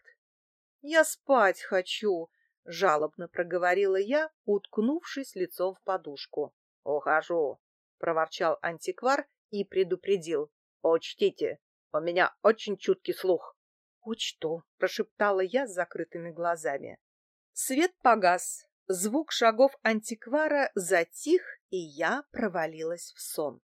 «Я спать хочу», — жалобно проговорила я, уткнувшись лицом в подушку. «Ухожу», — проворчал антиквар и предупредил. «Учтите, у меня очень чуткий слух». почту», — прошептала я с закрытыми глазами. Свет погас, звук шагов антиквара затих, и я провалилась в сон.